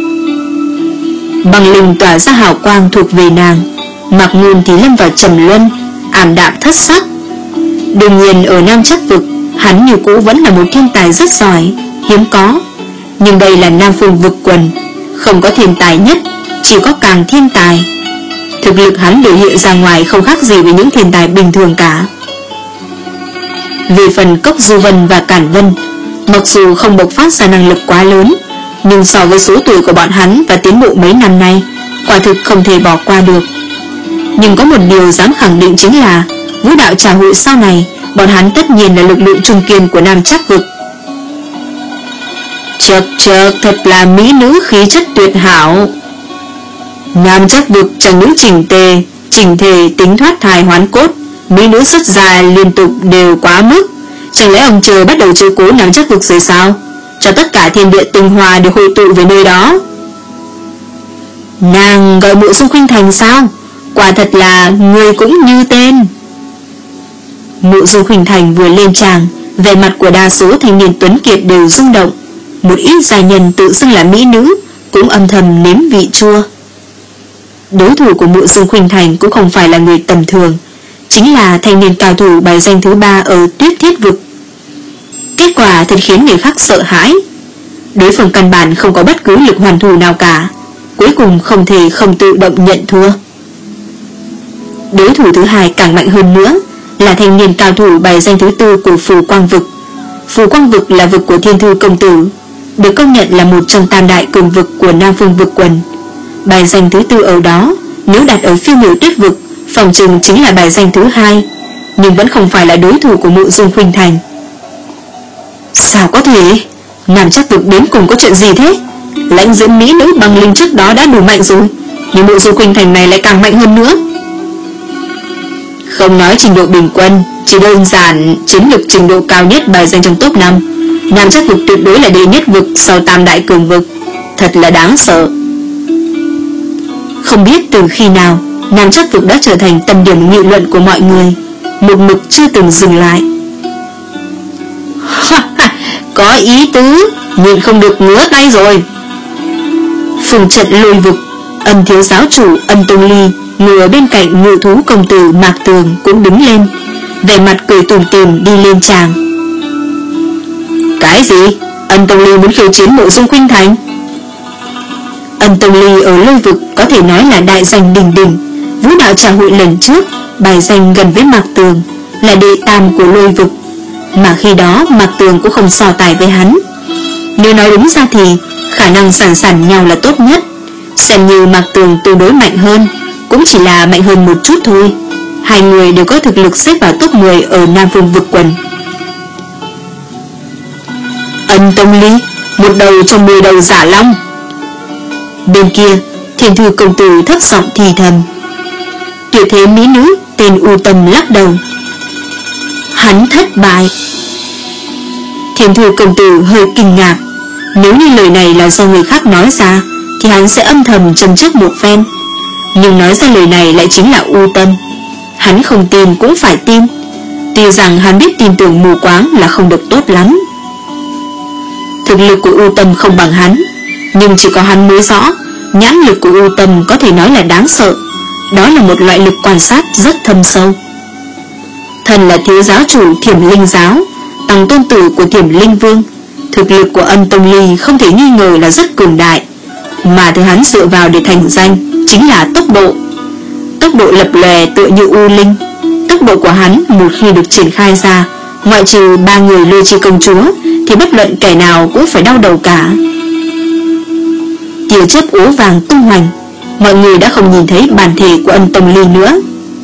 Băng linh tỏa ra hào quang thuộc về nàng, Mạc Ngôn thì lâm vào trầm luân, ảm đạm thất sắc. Đương nhiên ở Nam Chắc vực, hắn như cũ vẫn là một thiên tài rất giỏi, hiếm có. Nhưng đây là Nam Phương vực quần, không có thiên tài nhất, chỉ có càng thiên tài. Thực lực hắn biểu hiện ra ngoài không khác gì với những thiên tài bình thường cả. Về phần Cốc Du Vân và Cản Vân, mặc dù không bộc phát ra năng lực quá lớn, nhưng so với số tuổi của bọn hắn và tiến bộ mấy năm nay, quả thực không thể bỏ qua được. Nhưng có một điều dám khẳng định chính là vũ đạo trà hội sau này, bọn hắn tất nhiên là lực lượng trung kiên của Nam Chắc vực. Chật chật, thật là mỹ nữ khí chất tuyệt hảo. Nam Chắc vực chẳng những chỉnh tề, chỉnh thể tính thoát thai hoán cốt, mỹ nữ xuất gia liên tục đều quá mức. Chẳng lẽ ông trời bắt đầu chiếu cố Nam Chắc vực rồi sao? Cho tất cả thiên địa tinh hoa đều hội tụ về nơi đó. Nàng gọi Mộ Dung Khuynh Thành sao? Quả thật là người cũng như tên. Mộ Dung Khuynh Thành vừa lên tràng, vẻ mặt của đa số thanh niên tuấn kiệt đều rung động. Một ít giai nhân tự xưng là mỹ nữ cũng âm thầm nếm vị chua. Đối thủ của Mộ Dung Khuynh Thành cũng không phải là người tầm thường, chính là thanh niên cao thủ bài danh thứ ba ở Tuyết Thiết vực. Kết quả thật khiến người khác sợ hãi. Đối phương căn bản không có bất cứ lực hoàn thủ nào cả, cuối cùng không thể không tự động nhận thua. Đối thủ thứ hai càng mạnh hơn nữa là thanh niên cao thủ bài danh thứ tư của Phù Quang vực. Phù Quang vực là vực của Thiên Thư công tử, được công nhận là một trong tam đại cường vực của Nam Phương vực quần. Bài danh thứ tư ở đó, nếu đặt ở Phiêu Miểu Tuyết vực, phòng trừng chính là bài danh thứ hai, nhưng vẫn không phải là đối thủ của Mộ Dung Khuynh Thành. Sao có thể? Nam Chắc vực đến cùng có chuyện gì thế? Lãnh diễn mỹ nữ băng linh trước đó đã đủ mạnh rồi, nhưng Mộ Dung Khuynh Thành này lại càng mạnh hơn nữa. Không nói trình độ bình quân, chỉ đơn giản chiến lược trình độ cao nhất bài danh trong top năm, Nam Chắc vực tuyệt đối là đệ nhất vực sau tam đại cường vực. Thật là đáng sợ. Không biết từ khi nào, Nam Chắc vực đã trở thành tâm điểm nghị luận của mọi người, một mực chưa từng dừng lại. Có ý tứ, nhưng không được ngứa tay rồi. Phùng trận lôi vực, Ân thiếu giáo chủ Ân Tông Ly ngồi ở bên cạnh ngự thú công tử Mạc Tường cũng đứng lên, vẻ mặt cười tủm tỉm đi lên tràng. Cái gì? Ân Tông Ly muốn khiêu chiến Mộ Dung Khuynh Thành? Ân Tông Ly ở lôi vực có thể nói là đại danh đỉnh đỉnh. Vũ đạo trà hội lần trước, bài danh gần với Mạc Tường, là đệ tam của lôi vực, mà khi đó Mạc Tường cũng không so tài với hắn. Nếu nói đúng ra thì khả năng sàn sàn nhau là tốt nhất. Xem như Mạc Tường tương đối mạnh hơn, cũng chỉ là mạnh hơn một chút thôi. Hai người đều có thực lực xếp vào top mười ở Nam Phương vực quần. Ân Tông Ly, một đầu trong mười đầu giả long. Bên kia, Thiên Thư công tử thấp giọng thì thầm. Tuyệt thế mỹ nữ tên U Tâm lắc đầu. Hắn thất bại. Thiên Thư công tử hơi kinh ngạc. Nếu như lời này là do người khác nói ra thì hắn sẽ âm thầm châm chước một phen, nhưng nói ra lời này lại chính là U Tâm. Hắn không tin cũng phải tin. Tuy rằng hắn biết tin tưởng mù quáng là không được tốt lắm. Thực lực của U Tâm không bằng hắn, nhưng chỉ có hắn mới rõ nhãn lực của U Tâm có thể nói là đáng sợ. Đó là một loại lực quan sát rất thâm sâu. Thần là thiếu giáo chủ Thiểm Linh giáo, tăng tôn tử của Thiểm Linh vương, thực lực của Ân Tông Ly không thể nghi ngờ là rất cường đại, mà thứ hắn dựa vào để thành danh chính là tốc độ. Tốc độ lập lòe tựa như u linh. Tốc độ của hắn một khi được triển khai ra, ngoại trừ ba người Lôi Chi công chúa thì bất luận kẻ nào cũng phải đau đầu cả. Tia chớp ố vàng tung hoành, mọi người đã không nhìn thấy bản thể của Ân Tông Ly nữa.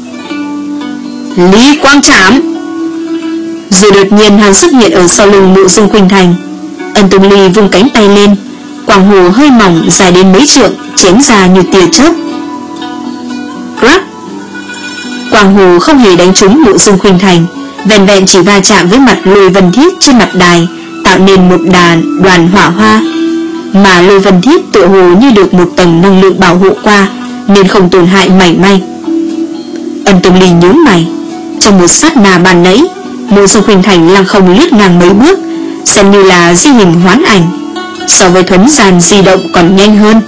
Lý Quang Trảm. Rồi đột nhiên hắn xuất hiện ở sau lưng Mộ Dung Khuynh Thành. Ân Tông Ly vung cánh tay lên, quang hồ hơi mỏng dài đến mấy trượng chém ra như tia chớp. Crack! Quang hồ không hề đánh trúng Mộ Dung Khuynh Thành, vẹn vẹn chỉ va chạm với mặt Lôi Vân Thiết trên mặt đài, tạo nên một đàn đoàn hỏa hoa. Mà Lôi Vân Thiết tựa hồ như được một tầng năng lượng bảo hộ qua, nên không tổn hại mảy may. Ân Tông Ly nhướng mày. Trong một sát na ban nãy, Mộ Dung Khuynh Thành lăng không lướt ngang mấy bước, xem như là di hình hoán ảnh, so với thuấn gian di động còn nhanh hơn.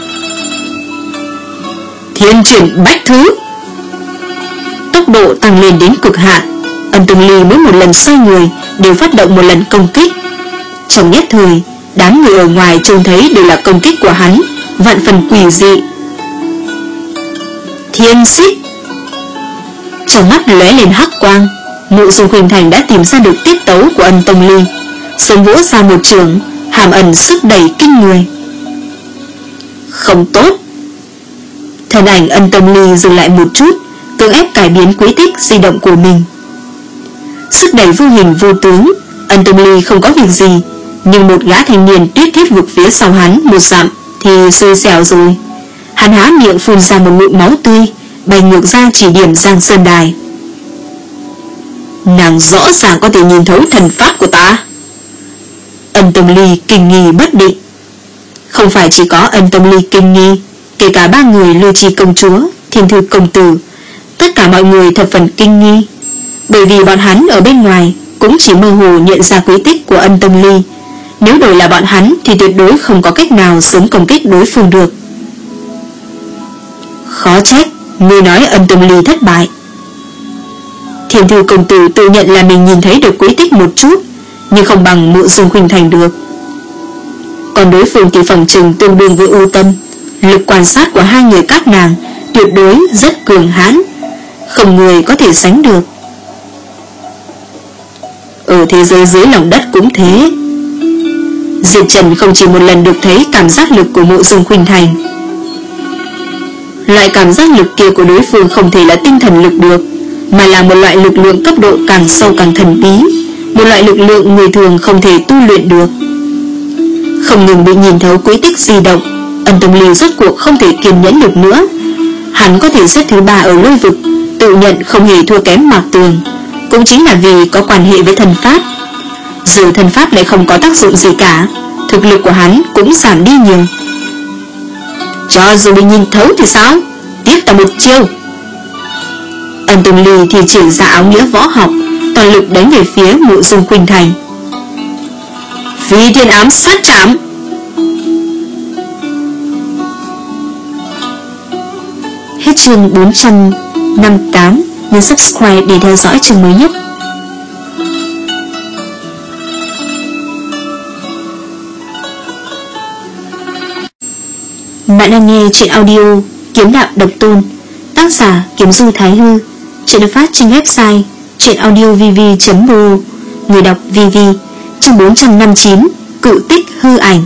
Thiên chuyển bách thứ. Tốc độ tăng lên đến cực hạn. Ân Tông Ly mỗi một lần xoay người đều phát động một lần công kích. Trong nhất thời, đám người ở ngoài trông thấy đều là công kích của hắn, vạn phần quỷ dị. Thiên xích. Trong mắt lóe lên hắc quang, Mộ Dung Khuynh Thành đã tìm ra được tiết tấu của Ân Tông Ly, sớm vỗ ra một trường, hàm ẩn sức đẩy kinh người. Không tốt. Thân ảnh Ân Tông Ly dừng lại một chút, cưỡng ép cải biến quỹ tích di động của mình. Sức đẩy vô hình vô tướng, Ân Tông Ly không có việc gì, nhưng một gã thanh niên tuyết thiết vực phía sau hắn một dặm thì xui xẻo rồi. Hắn há miệng phun ra một ngụm máu tươi, bay ngược ra chỉ điểm Giang Sơn Đài. Nàng rõ ràng có thể nhìn thấu thần pháp của ta. Ân Tông Ly kinh nghi bất định. Không phải chỉ có Ân Tông Ly kinh nghi, kể cả ba người Lôi Chi công chúa, Thiên Thư công tử, tất cả mọi người thập phần kinh nghi, bởi vì bọn hắn ở bên ngoài cũng chỉ mơ hồ nhận ra quỹ tích của Ân Tông Ly. Nếu đổi là bọn hắn thì tuyệt đối không có cách nào sớm công kích đối phương được. Khó trách người nói Ân Tông Ly thất bại. Thiên Thư công tử tự nhận là mình nhìn thấy được quỹ tích một chút, nhưng không bằng Mộ Dung Khuynh Thành được. Còn đối phương thì phòng trừng tương đương với U Tâm. Lực quan sát của hai người các nàng tuyệt đối rất cường hãn, không người có thể sánh được. Ở thế giới dưới lòng đất cũng thế. Diệp Trần không chỉ một lần được thấy cảm giác lực của Mộ Dung Khuynh Thành. Loại cảm giác lực kia của đối phương không thể là tinh thần lực được, mà là một loại lực lượng cấp độ càng sâu càng thần bí, một loại lực lượng người thường không thể tu luyện được. Không ngừng bị nhìn thấu quỹ tích di động, Ân Tông Ly rốt cuộc không thể kiên nhẫn được nữa. Hắn có thể xếp thứ ba ở lôi vực, tự nhận không hề thua kém Mạc Tường, cũng chính là vì có quan hệ với thần pháp. Giờ thần pháp lại không có tác dụng gì cả, thực lực của hắn cũng giảm đi nhiều. Cho dù bị nhìn thấu thì sao? Tiếp ta một chiêu. Ân Tông Ly thì triển ra áo nghĩa võ học, toàn lực đánh về phía Mộ Dung Khuynh Thành. Phi thiên ám sát chạm. Hết chương bốn trăm năm mươi tám. Nhấn subscribe để theo dõi chương mới nhất. Bạn đang nghe truyện audio Kiếm Đạo Độc Tôn, tác giả Kiếm Du Thái Hư, truyện được phát trên website truyệnaudiovv chấm vê o, người đọc vê vê. Chương bốn trăm năm mươi chín, Cự tích hư ảnh.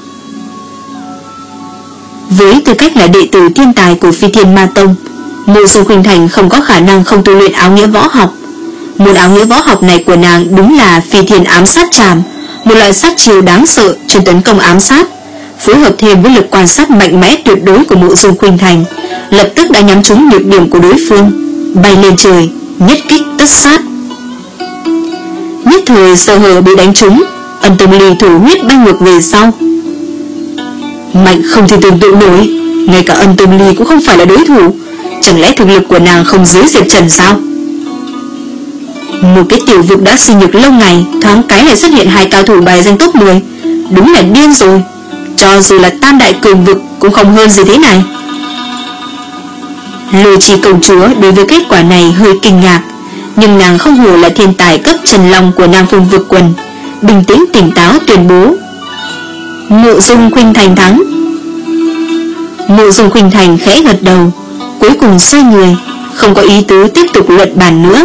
Với tư cách là đệ tử thiên tài của Phi Thiên Ma Tông, Mộ Dung Khuynh Thành không có khả năng không tu luyện áo nghĩa võ học. Một áo nghĩa võ học này của nàng đúng là Phi Thiên ám sát trảm, một loại sát chiêu đáng sợ chuyên tấn công ám sát, phối hợp thêm với lực quan sát mạnh mẽ tuyệt đối của Mộ Dung Khuynh Thành, lập tức đã nhắm trúng nhược điểm của đối phương, bay lên trời, nhất kích tất sát. Nhất thời sơ hở bị đánh trúng, Ân Tông Ly thủ huyết bay ngược về sau. Mạnh không thể tưởng tượng nổi, ngay cả Ân Tông Ly cũng không phải là đối thủ. Chẳng lẽ thực lực của nàng không dưới Diệp Trần sao? Một cái tiểu vực đã suy nhược lâu ngày, thoáng cái lại xuất hiện hai cao thủ bài danh top mười, đúng là điên rồi. Cho dù là tam đại cường vực cũng không hơn gì thế này. Lôi Chi công chúa đối với kết quả này hơi kinh ngạc, nhưng nàng không hổ là thiên tài cấp Trần Long của Nam Phương vực quần, bình tĩnh tỉnh táo tuyên bố: Mộ Dung Khuynh Thành thắng. Mộ Dung Khuynh Thành khẽ gật đầu, cuối cùng xoay người, không có ý tứ tiếp tục luận bàn nữa.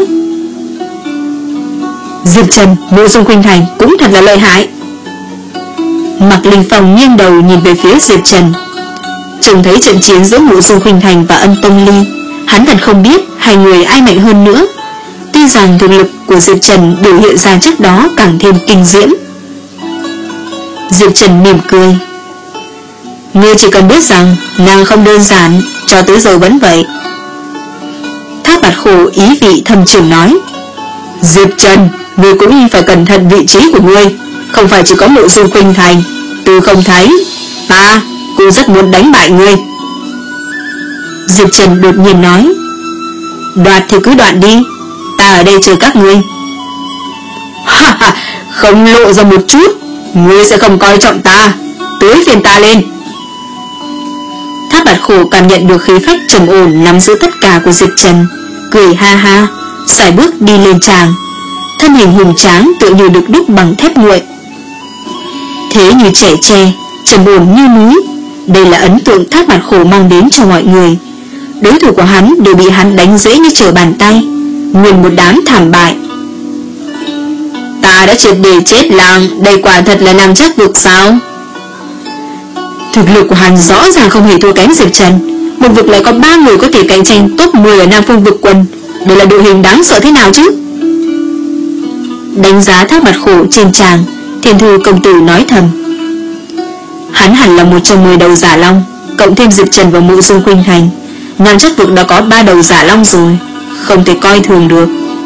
Diệp Trần, Mộ Dung Khuynh Thành cũng thật là lợi hại. Mạc Linh Phong nghiêng đầu nhìn về phía Diệp Trần, trông thấy trận chiến giữa Mộ Dung Khuynh Thành và Ân Tông Ly, hắn thật không biết hai người ai mạnh hơn nữa. Tuy rằng thực lực của Diệp Trần biểu hiện ra trước đó càng thêm kinh diễm. Diệp Trần mỉm cười. Ngươi chỉ cần biết rằng nàng không đơn giản, cho tới giờ vẫn vậy. Thác Bạt Khổ ý vị thâm trường nói. Diệp Trần, ngươi cũng phải cẩn thận vị trí của ngươi. Không phải chỉ có Mộ Dung Khuynh Thành. Tôi không thấy, ta cũng rất muốn đánh bại ngươi. Diệp Trần đột nhiên nói. Đoạt thì cứ đoạn đi, ta ở đây chờ các ngươi. Ha ha, không lộ ra một chút, ngươi sẽ không coi trọng ta. Tới phiền ta lên. Thác Bạt Khổ cảm nhận được khí phách trầm ổn nắm giữ tất cả của Diệp Trần, cười ha ha, sải bước đi lên tràng. Thân hình hùng tráng tựa như được đúc bằng thép nguội. Thế như trẻ tre, trầm ổn như núi. Đây là ấn tượng Thác Bạt Khổ mang đến cho mọi người. Đối thủ của hắn đều bị hắn đánh dễ như trở bàn tay, nguyên một đám thảm bại. Ta đã triệt để chết làng, đây quả thật là Nam Chắc Vực sao? Thực lực của hắn rõ ràng không hề thua kém Diệp Trần. Một vực lại có ba người có thể cạnh tranh top mười ở Nam Phương vực quần. Đây là đội hình đáng sợ thế nào chứ? Đánh giá Thác Bạt Khổ trên tràng, Thiên Thư công tử nói thầm. Hắn hẳn là một trong mười đầu giả long, cộng thêm Diệp Trần và Mộ Dung Khuynh Thành, Nam Chắc Vực đã có ba đầu giả long rồi, không thể coi thường được.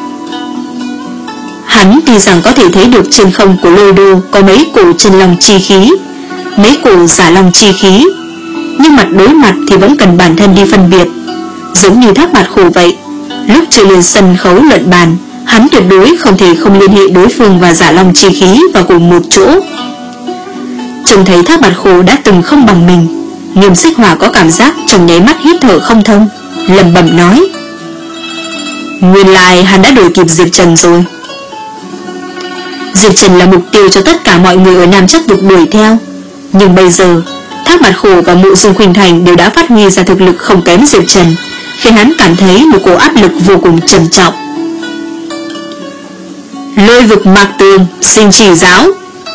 Hắn tuy rằng có thể thấy được trên không của Lôi Đô có mấy cổ chân long chi khí, mấy cổ giả long chi khí, nhưng mặt đối mặt thì vẫn cần bản thân đi phân biệt. Giống như Thác Bạt Khổ vậy, lúc chơi lên sân khấu luận bàn, hắn tuyệt đối không thể không liên hệ đối phương và giả long chi khí vào cùng một chỗ. Trông thấy Thác Bạt Khổ đã từng không bằng mình, Nghiêm Xích Hỏa có cảm giác trong nháy mắt hít thở không thông, lẩm bẩm nói. Nguyên lai hắn đã đuổi kịp Diệp Trần rồi. Diệp Trần là mục tiêu cho tất cả mọi người ở Nam Chắc Vực đuổi theo. Nhưng bây giờ Thác Bạt Khổ và Mộ Dung Khuynh Thành đều đã phát huy ra thực lực không kém Diệp Trần, khiến hắn cảm thấy một cổ áp lực vô cùng trầm trọng. Lôi vực Mạc Tường xin chỉ giáo.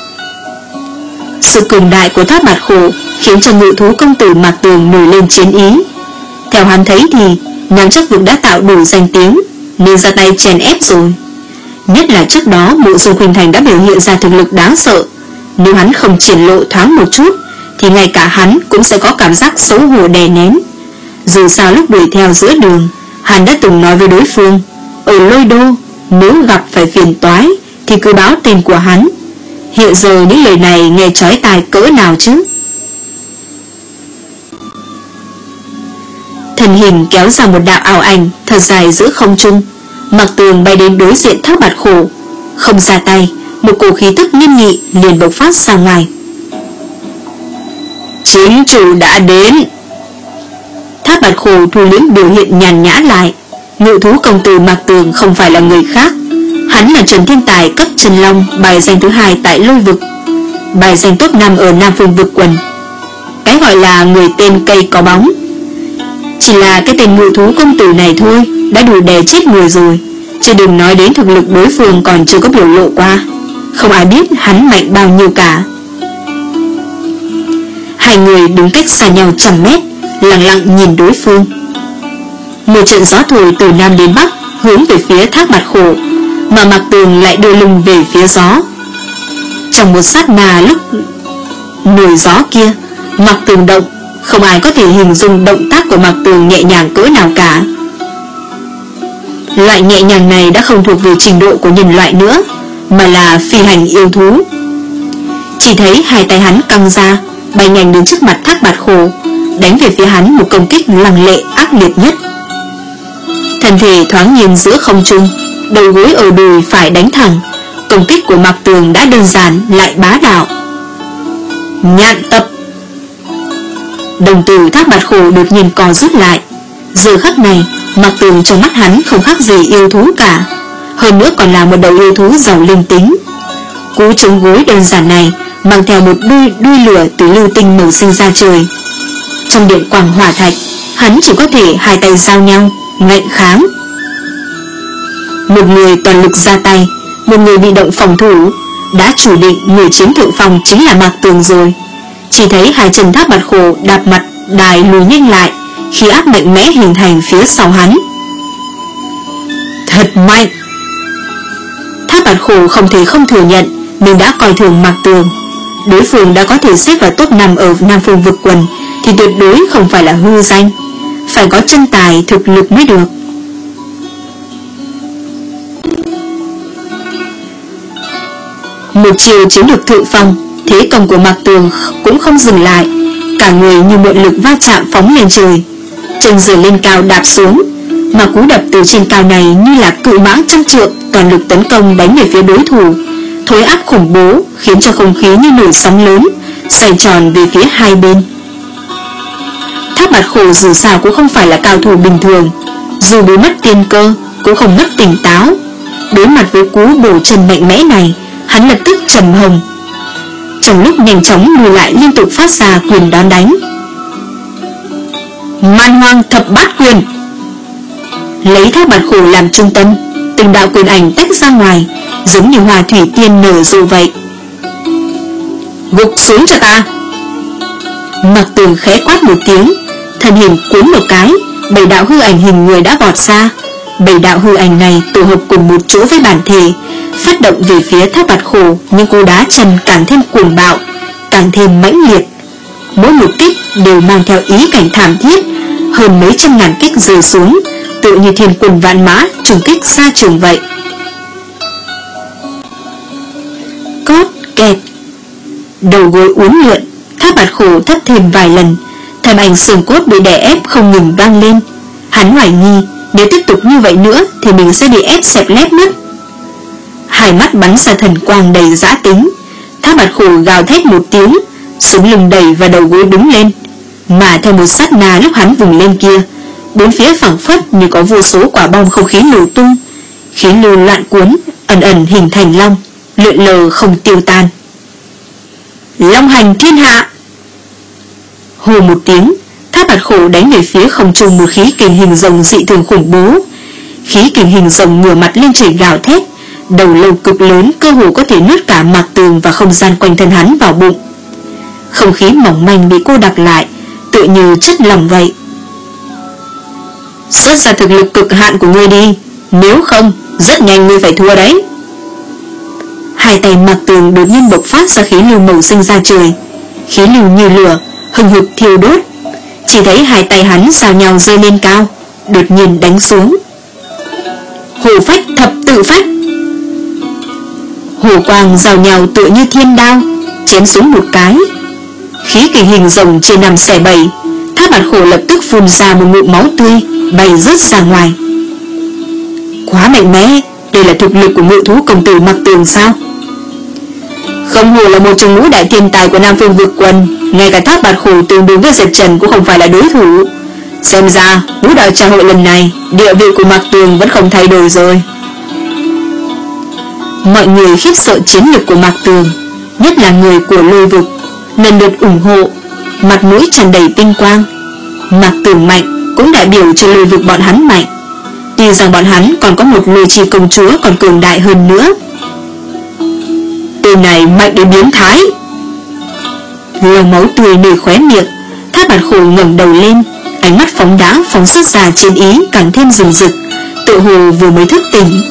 Sự cường đại của Thác Bạt Khổ khiến cho Ngự Thú công tử Mạc Tường nổi lên chiến ý. Theo hắn thấy thì Nam Chắc Vực đã tạo đủ danh tiếng, nên ra tay chèn ép rồi. Nhất là trước đó Mộ Dung Khuynh Thành đã biểu hiện ra thực lực đáng sợ. Nếu hắn không triển lộ thoáng một chút thì ngay cả hắn cũng sẽ có cảm giác xấu hổ đè nén. Dù sao lúc đuổi theo giữa đường, hắn đã từng nói với đối phương, ở Lôi Đô nếu gặp phải phiền toái thì cứ báo tên của hắn. Hiện giờ những lời này nghe chói tai cỡ nào chứ. Thân hình kéo ra một đạo ảo ảnh thật dài giữa không trung. Mạc Tường bay đến đối diện Thác Bạt Khổ, không ra tay, một cổ khí tức nghiêm nghị liền bộc phát ra ngoài. Chính chủ đã đến. Thác Bạt Khổ thu liễm biểu hiện nhàn nhã lại. Ngự thú công tử Mạc Tường không phải là người khác, hắn là Trần Thiên Tài cấp Trần Long, bài danh thứ hai tại Lôi vực, bài danh top năm ở Nam Phương vực quần. Cái gọi là người tên cây có bóng. Chỉ là cái tên ngự thú công tử này thôi đã đủ đè chết người rồi, chứ đừng nói đến thực lực đối phương còn chưa có biểu lộ qua. Không ai biết hắn mạnh bao nhiêu cả. Hai người đứng cách xa nhau trăm mét, lặng lặng nhìn đối phương. Một trận gió thổi từ Nam đến Bắc hướng về phía Thác Bạt Khổ, mà Mạc Tường lại đưa lưng về phía gió. Trong một sát na lúc nổi gió kia, Mạc Tường động, không ai có thể hình dung động tác của Mạc Tường nhẹ nhàng cỡ nào cả. Loại nhẹ nhàng này đã không thuộc về trình độ của nhân loại nữa, mà là phi hành yêu thú. Chỉ thấy hai tay hắn căng ra, bay nhanh đến trước mặt Thác Bạt Khổ, đánh về phía hắn một công kích lăng lệ ác liệt nhất. Thân thể thoáng nhìn giữa không trung, đầu gối ở đùi phải đánh thẳng. Công kích của Mạc Tường đã đơn giản lại bá đạo. Nhạn tập. Đồng tử Thác Bạt Khổ đột nhiên co rút lại. Giờ khắc này Mạc Tường trong mắt hắn không khác gì yêu thú cả, hơn nữa còn là một đầu yêu thú giàu linh tính. Cú chống gối đơn giản này mang theo một đuôi, đuôi lửa từ lưu tinh màu xanh ra trời. Trong điện quang hỏa thạch, hắn chỉ có thể hai tay giao nhau ngạnh kháng. Một người toàn lực ra tay, một người bị động phòng thủ. Đã chủ định người chiếm thượng phòng chính là Mạc Tường rồi. Chỉ thấy hai chân Thác Bạt Khổ đạp mặt đài lùi nhanh lại, khí áp mạnh mẽ hình thành phía sau hắn. Thật mạnh. Thác Bạt Khổ không thể không thừa nhận mình đã coi thường Mạc Tường. đối phương đã có thể xếp vào top năm ở Nam Phương Vực Quần thì tuyệt đối không phải là hư danh, phải có chân tài thực lực mới được. Một chiều chiếm được thượng phong, thế công của Mạc Tường cũng không dừng lại, cả người như mượn lực va chạm phóng lên trời, chân giơ lên cao đạp xuống, mà cú đập từ trên cao này như là cự mãng trăm trượng, toàn lực tấn công đánh về phía đối thủ, thối áp khủng bố khiến cho không khí như nổi sóng lớn, xoay tròn về phía hai bên. Thác Bạt Khổ dù sao cũng không phải là cao thủ bình thường, dù bị mất tiên cơ cũng không mất tỉnh táo. Đối mặt với cú bổ chân mạnh mẽ này, hắn lập tức trầm hồng, trong lúc nhanh chóng lùi lại liên tục phát ra quyền đón đánh. Man Hoang Thập Bát Quyền. Lấy Thác Bạt Khổ làm trung tâm, từng đạo quyền ảnh tách ra ngoài, giống như hoa thủy tiên nở rộ vậy. Gục xuống cho ta. Mạc Tường khẽ quát một tiếng, thân hình cuốn một cái, bảy đạo hư ảnh hình người đã vọt ra. Bảy đạo hư ảnh này tụ hợp cùng một chỗ với bản thể, phát động về phía Thác Bạt Khổ, nhưng cú đá chân càng thêm cuồng bạo, càng thêm mãnh liệt. Mỗi một kích đều mang theo ý cảnh thảm thiết, hơn mấy trăm ngàn kích rơi xuống, tự như thiên quân vạn mã trùng kích xa trường vậy. Cót kẹt, đầu gối uốn lượn, Thác Bạt Khổ thất thêm vài lần, thân ảnh xương cốt bị đè ép không ngừng vang lên. Hắn hoài nghi nếu tiếp tục như vậy nữa thì mình sẽ bị ép xẹp lép mất. Hai mắt bắn ra thần quang đầy dã tính, Thác Bạt Khổ gào thét một tiếng, sống lưng đẩy và đầu gối đứng lên. Mà theo một sát na lúc hắn vùng lên kia, bốn phía phảng phất như có vô số quả bom không khí nổ tung, khí lưu loạn cuốn, ẩn ẩn hình thành long, lượn lờ không tiêu tan. Long hành thiên hạ. Hô một tiếng, Thác Bạt Khổ đánh về phía không trung một khí kình hình rồng dị thường khủng bố. Khí kình hình rồng ngửa mặt lên trời gào thét, đầu lâu cực lớn cơ hồ có thể nuốt cả Mạc Tường và không gian quanh thân hắn vào bụng. Không khí mỏng manh bị cô đặc lại, tựa như chất lỏng vậy. Xuất ra thực lực cực hạn của ngươi đi, nếu không rất nhanh ngươi phải thua đấy. Hai tay Mạc Tường đột nhiên bộc phát ra khí lưu màu xanh ra trời, khí lưu như lửa hừng hực thiêu đốt. Chỉ thấy hai tay hắn giao nhau rơi lên cao, đột nhiên đánh xuống. Hồ phách thập tự phách. Hồ quang giao nhau tựa như thiên đao, chém xuống một cái. Khí kình hình rồng trên nằm xẻ bảy, Thác Bạt Khổ lập tức phun ra một ngụm máu tươi, bay rớt ra ngoài. Quá mạnh mẽ, đây là thực lực của ngự thú công tử Mạc Tường sao? Không hồ là một trong ngũ đại thiên tài của Nam Phương Vực Quần, ngay cả Thác Bạt Khổ tương đương với Diệp Trần cũng không phải là đối thủ. Xem ra vũ đạo trà hội lần này địa vị của Mạc Tường vẫn không thay đổi rồi. Mọi người khiếp sợ chiến lược của Mạc Tường, nhất là người của Lôi Vực, lần lượt ủng hộ, mặt mũi tràn đầy tinh quang. Mạc Tường mạnh cũng đại biểu cho Lôi Vực bọn hắn mạnh, tuy rằng bọn hắn còn có một Lôi Chi công chúa còn cường đại hơn nữa. Tên này mạnh đến biến thái. Lòng máu tươi nơi khóe miệng, Thác Bạt Khổ ngẩng đầu lên, ánh mắt phóng đãng phóng xuất ra chiến ý càng thêm rừng rực, tự hồ vừa mới thức tỉnh.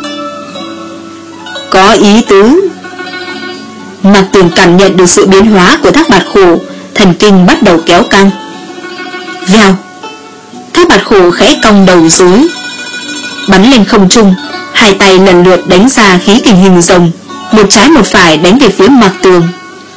Có ý tứ. Mạc Tường cảm nhận được sự biến hóa của Thác Bạt Khổ, thần kinh bắt đầu kéo căng. Vèo, Thác Bạt Khổ khẽ cong đầu rối, bắn lên không trung, hai tay lần lượt đánh ra khí kình hình rồng, một trái một phải đánh về phía Mạc Tường.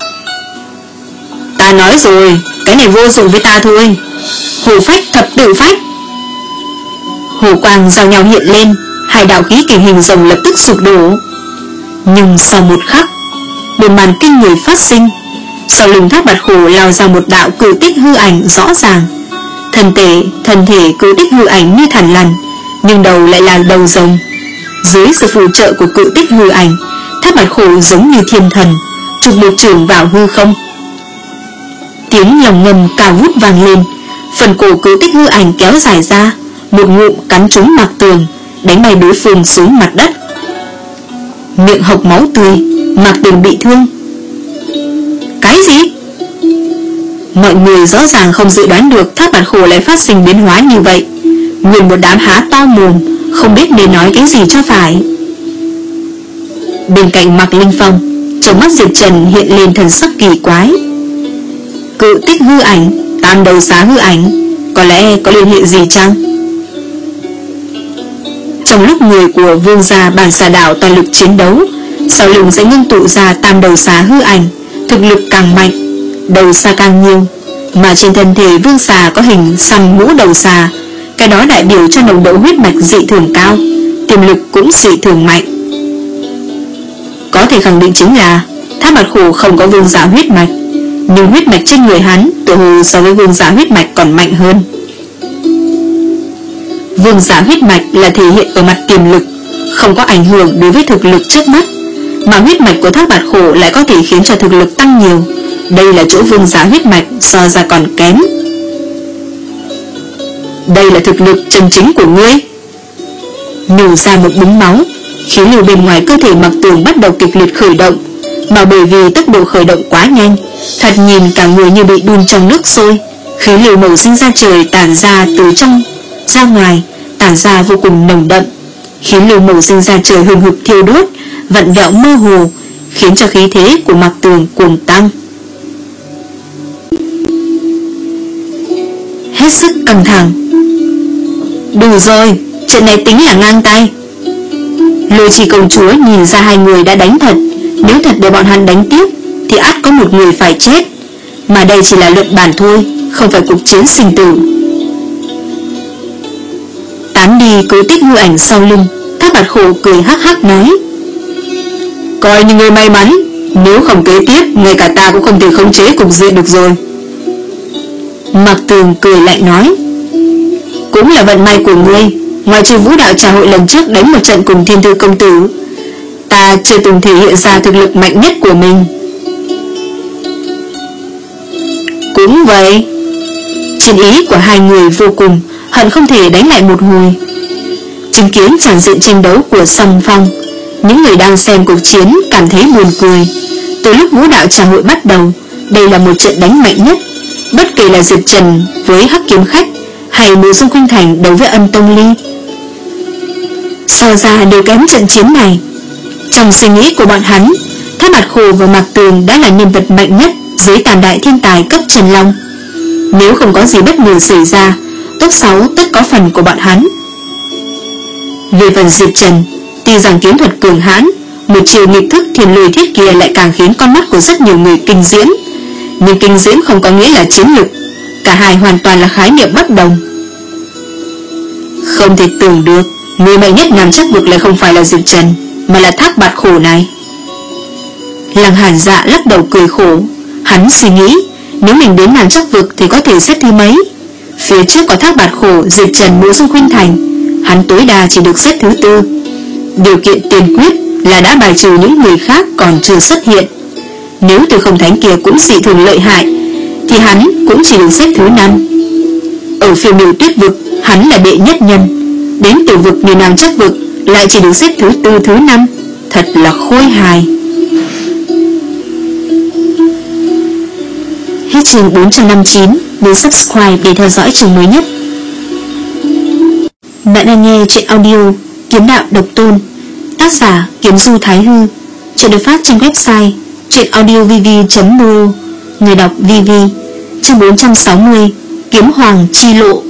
Ta nói rồi, cái này vô dụng với ta thôi. Hồ phách thập tự phách. Hồ quang giao nhau hiện lên, hai đạo khí kình hình rồng lập tức sụp đổ. Nhưng sau một khắc, một màn kinh người phát sinh. Sau lưng Thác Bạt Khổ lao ra một đạo cự tích hư ảnh rõ ràng. Thân thể, thân thể cự tích hư ảnh như thằn lằn, nhưng đầu lại là đầu rồng. Dưới sự phù trợ của cự tích hư ảnh, Thác Bạt Khổ giống như thiên thần, chụp một trường vào hư không. Tiếng lòng ngầm cao vút vang lên, phần cổ cự tích hư ảnh kéo dài ra, một ngụm cắn trúng Mạc Tường, đánh bay đối phương xuống mặt đất. Miệng hộc máu tươi, Mạc Tường bị thương. Cái gì? Mọi người rõ ràng không dự đoán được Thác Bạt Khổ lại phát sinh biến hóa như vậy. Nguyên một đám há to mồm, không biết nên nói cái gì cho phải. Bên cạnh Mạc Linh Phong, Trong mắt Diệp Trần hiện lên thần sắc kỳ quái. Cự tích hư ảnh, tam đầu xá hư ảnh, có lẽ có liên hệ gì chăng? Trong lúc người của vương gia Bản Xà Đảo toàn lực chiến đấu, sau lưng sẽ ngưng tụ ra tam đầu xà hư ảnh, thực lực càng mạnh, đầu xà càng nhiều. Mà trên thân thể vương xà có hình xăm ngũ đầu xà, cái đó đại biểu cho nồng độ huyết mạch dị thường cao, tiềm lực cũng dị thường mạnh. Có thể khẳng định chính là Thác Bạt Khổ không có vương giả huyết mạch, nhưng huyết mạch trên người hắn tự hồ so với vương giả huyết mạch còn mạnh hơn. Vương giả huyết mạch là thể hiện ở mặt tiềm lực, không có ảnh hưởng đối với thực lực trước mắt, mà huyết mạch của Thác Bạt Khổ lại có thể khiến cho thực lực tăng nhiều. Đây là chỗ vương giả huyết mạch so ra còn kém. Đây là thực lực chân chính của ngươi. Nhổ ra một búng máu, khí lưu bên ngoài cơ thể Mặc Tường bắt đầu kịch liệt khởi động, mà bởi vì tốc độ khởi động quá nhanh, thật nhìn cả người như bị đun trong nước sôi. Khí lưu màu xanh da trời tản ra từ trong ra ngoài, tản ra vô cùng nồng đậm. Khí lưu màu xanh da trời hừng hực thiêu đốt, vặn vẹo mơ hồ, khiến cho khí thế của Mặc Tường cuồng tăng. Hết sức căng thẳng. Đủ rồi, trận này tính là ngang tay. Lôi Trì công chúa nhìn ra hai người đã đánh thật, nếu thật để bọn hắn đánh tiếp thì ắt có một người phải chết, mà đây chỉ là luận bàn thôi, không phải cuộc chiến sinh tử. Tán đi cứ tích hư ảnh sau lưng, Thác Bạt Khổ cười hắc hắc nói: coi như người may mắn, nếu không kế tiếp ngay cả ta cũng không thể khống chế cục diện được rồi. Mặc Tường cười lại nói: cũng là vận may của ngươi, ngoài trừ vũ đạo trà hội lần trước đánh một trận cùng Thiên Thư công tử, ta chưa từng thể hiện ra thực lực mạnh nhất của mình. Cũng vậy. Chiến ý của hai người vô cùng, hận không thể đánh lại một hồi. Chứng kiến tràn diện tranh đấu của song phong, những người đang xem cuộc chiến cảm thấy buồn cười. Từ lúc vũ đạo trà hội bắt đầu, đây là một trận đánh mạnh nhất. Bất kể là Diệp Trần với Hắc Kiếm Khách hay Mộ Dung Khuynh Thành đấu với Ân Tông Ly, so ra đều kém trận chiến này. Trong suy nghĩ của bọn hắn, Thác Bạt Khổ và Mạc Tường đã là nhân vật mạnh nhất dưới tam đại thiên tài cấp Trần Long. Nếu không có gì bất ngờ xảy ra, top sáu tất có phần của bọn hắn. Về phần Diệp Trần, tuy rằng kiếm thuật cường hãn, một chiều nghịch thức thiền lôi thiết kia lại càng khiến con mắt của rất nhiều người kinh diễm. Nhưng kinh diễm không có nghĩa là chiến lực, cả hai hoàn toàn là khái niệm bất đồng. Không thể tưởng được người mạnh nhất Nam Chắc Vực lại không phải là Diệp Trần, mà là Thác Bạt Khổ này. Lăng Hàn Dạ lắc đầu cười khổ. Hắn suy nghĩ, nếu mình đến Nam Chắc Vực thì có thể xếp thứ mấy. Phía trước có Thác Bạt Khổ, Diệp Trần, Mộ Dung Khuynh Thành, hắn tối đa chỉ được xếp thứ tư. Điều kiện tiền quyết là đã bài trừ những người khác còn chưa xuất hiện. Nếu Từ Không Thánh kia cũng dị thường lợi hại thì hắn cũng chỉ được xếp thứ năm. Ở Phiêu Miểu Tuyết Vực hắn là đệ nhất nhân, đến Tiểu Vực như Nam Chắc Vực lại chỉ được xếp thứ tư, thứ năm. Thật là khôi hài. Hết chương bốn trăm năm mươi chín. Nhấn subscribe để theo dõi chương mới nhất. Bạn đang nghe truyện audio Kiếm Đạo Độc Tôn, tác giả Kiếm Du Thái Hư. Chuyện được phát trên website truyệnaudiovv chấm mô. Người đọc vê vê. Chương bốn trăm sáu mươi. Kiếm Hoàng Chi Lộ.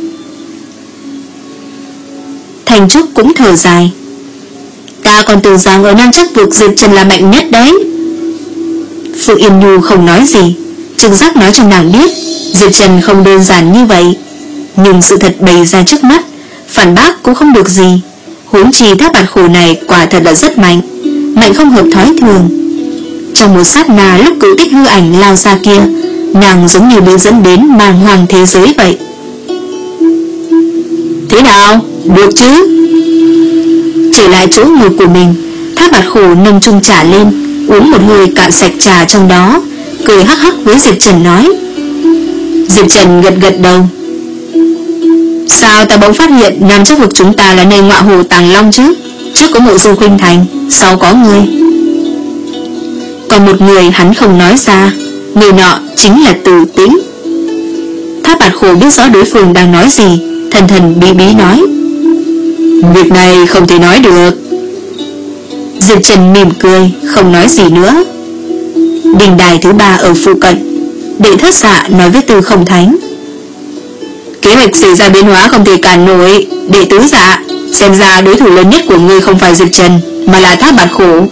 Thành Trúc cũng thở dài. Ta còn tưởng rằng ở Nam Chắc Vực Diệp Trần là mạnh nhất đấy. Phượng Yên Nhu không nói gì, trực giác nói cho nàng biết Diệp Trần không đơn giản như vậy. Nhưng sự thật bày ra trước mắt, phản bác cũng không được gì. Huống chi Thác Bạt Khổ này quả thật là rất mạnh, mạnh không hợp thói thường. Trong một sát na lúc cự tích hư ảnh lao ra kia, nàng giống như bị dẫn đến màn hoàng thế giới vậy. Thế nào, được chứ? Trở lại chỗ ngồi của mình, Thác Bạt Khổ nâng chung trà lên, uống một hơi cạn sạch trà trong đó, cười hắc hắc với Diệp Trần nói. Diệp Trần gật gật đầu. Sao ta bỗng phát hiện Nam Chắc Vực chúng ta là nơi ngọa hồ Tàng Long chứ? Trước có Mộ Dung Khuynh Thành, sau có ngươi. Còn một người hắn không nói ra, người nọ chính là Từ Tĩnh. Thác Bạt Khổ biết rõ đối phương đang nói gì, thần thần bí bí nói. Việc này không thể nói được. Diệp Trần mỉm cười, không nói gì nữa. Đình đài thứ ba ở phụ cận. Đệ thất dạ nói với Tư Không Thánh: kế hoạch xảy ra biến hóa không thể cản nổi. Đệ tứ dạ, xem ra đối thủ lớn nhất của ngươi không phải Diệp Trần, mà là Thác Bạt Khổ.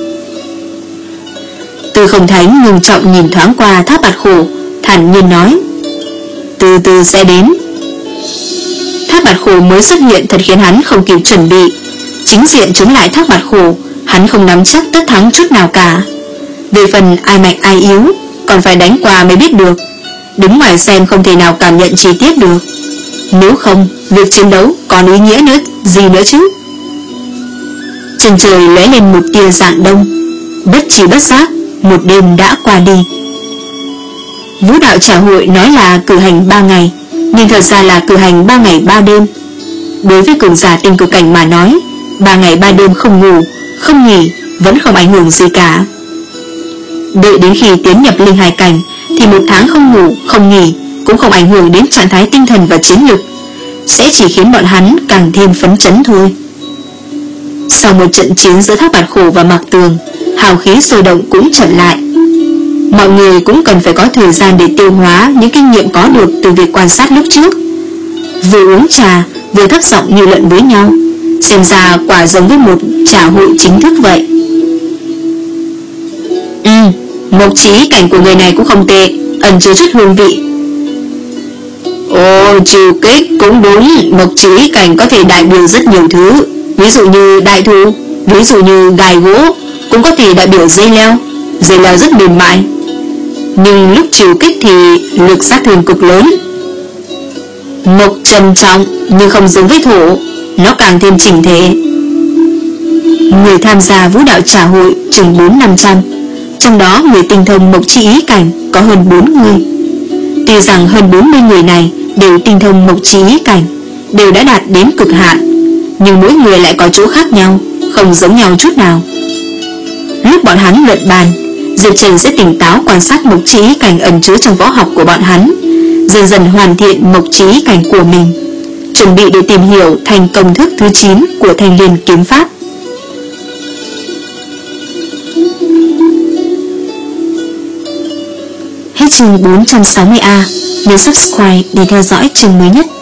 Tư Không Thánh ngưng trọng nhìn thoáng qua Thác Bạt Khổ, thản nhiên nói: từ từ sẽ đến. Thác Bạt Khổ mới xuất hiện thật khiến hắn không kịp chuẩn bị. Chính diện chống lại Thác Bạt Khổ, hắn không nắm chắc tất thắng chút nào cả. Về phần ai mạnh ai yếu, còn phải đánh qua mới biết được. Đứng ngoài xem không thể nào cảm nhận chi tiết được. Nếu không, việc chiến đấu còn ý nghĩa nữa gì nữa chứ. Chân trời lóe lên một tia rạng đông. Bất chi bất giác, một đêm đã qua đi. Vũ đạo trà hội nói là cử hành ba ngày, nhưng thật ra là cử hành ba ngày ba đêm. Đối với cường giả tinh cực cảnh mà nói, ba ngày ba đêm không ngủ, không nghỉ vẫn không ảnh hưởng gì cả. Đợi đến khi tiến nhập linh hải cảnh thì một tháng không ngủ, không nghỉ cũng không ảnh hưởng đến trạng thái tinh thần và chiến lực, sẽ chỉ khiến bọn hắn càng thêm phấn chấn thôi. Sau một trận chiến giữa Thác Bạt Khổ và Mạc Tường, hào khí sôi động cũng chậm lại. Mọi người cũng cần phải có thời gian để tiêu hóa những kinh nghiệm có được từ việc quan sát lúc trước. Vừa uống trà vừa thấp giọng nghị luận với nhau, xem ra quả giống với một trà hội chính thức vậy. Ừ, mộc trí cảnh của người này cũng không tệ, ẩn chứa chút hương vị. Ồ, trừ kích cũng đúng, mộc trí cảnh có thể đại biểu rất nhiều thứ, ví dụ như đại thụ, ví dụ như gài gỗ, cũng có thể đại biểu dây leo. Dây leo rất mềm mại, nhưng lúc trừ kích thì lực sát thương cực lớn. Mộc trầm trọng nhưng không giống với thổ, nó càng thêm chỉnh thể. Người tham gia vũ đạo trà hội chừng bốn năm trăm, trong đó người tinh thông mộc chi ý cảnh có hơn bốn người. Tuy rằng hơn bốn mươi người này đều tinh thông mộc chi ý cảnh, đều đã đạt đến cực hạn, nhưng mỗi người lại có chỗ khác nhau, không giống nhau chút nào. Lúc bọn hắn luận bàn, Diệp Trần sẽ tỉnh táo quan sát mộc chi ý cảnh ẩn chứa trong võ học của bọn hắn, dần dần hoàn thiện mộc chi ý cảnh của mình, chuẩn bị để tìm hiểu thành công thức thứ chín của Thanh Liên kiếm pháp. Hết chương bốn trăm sáu mươi A, nhấn subscribe để theo dõi chương mới nhất.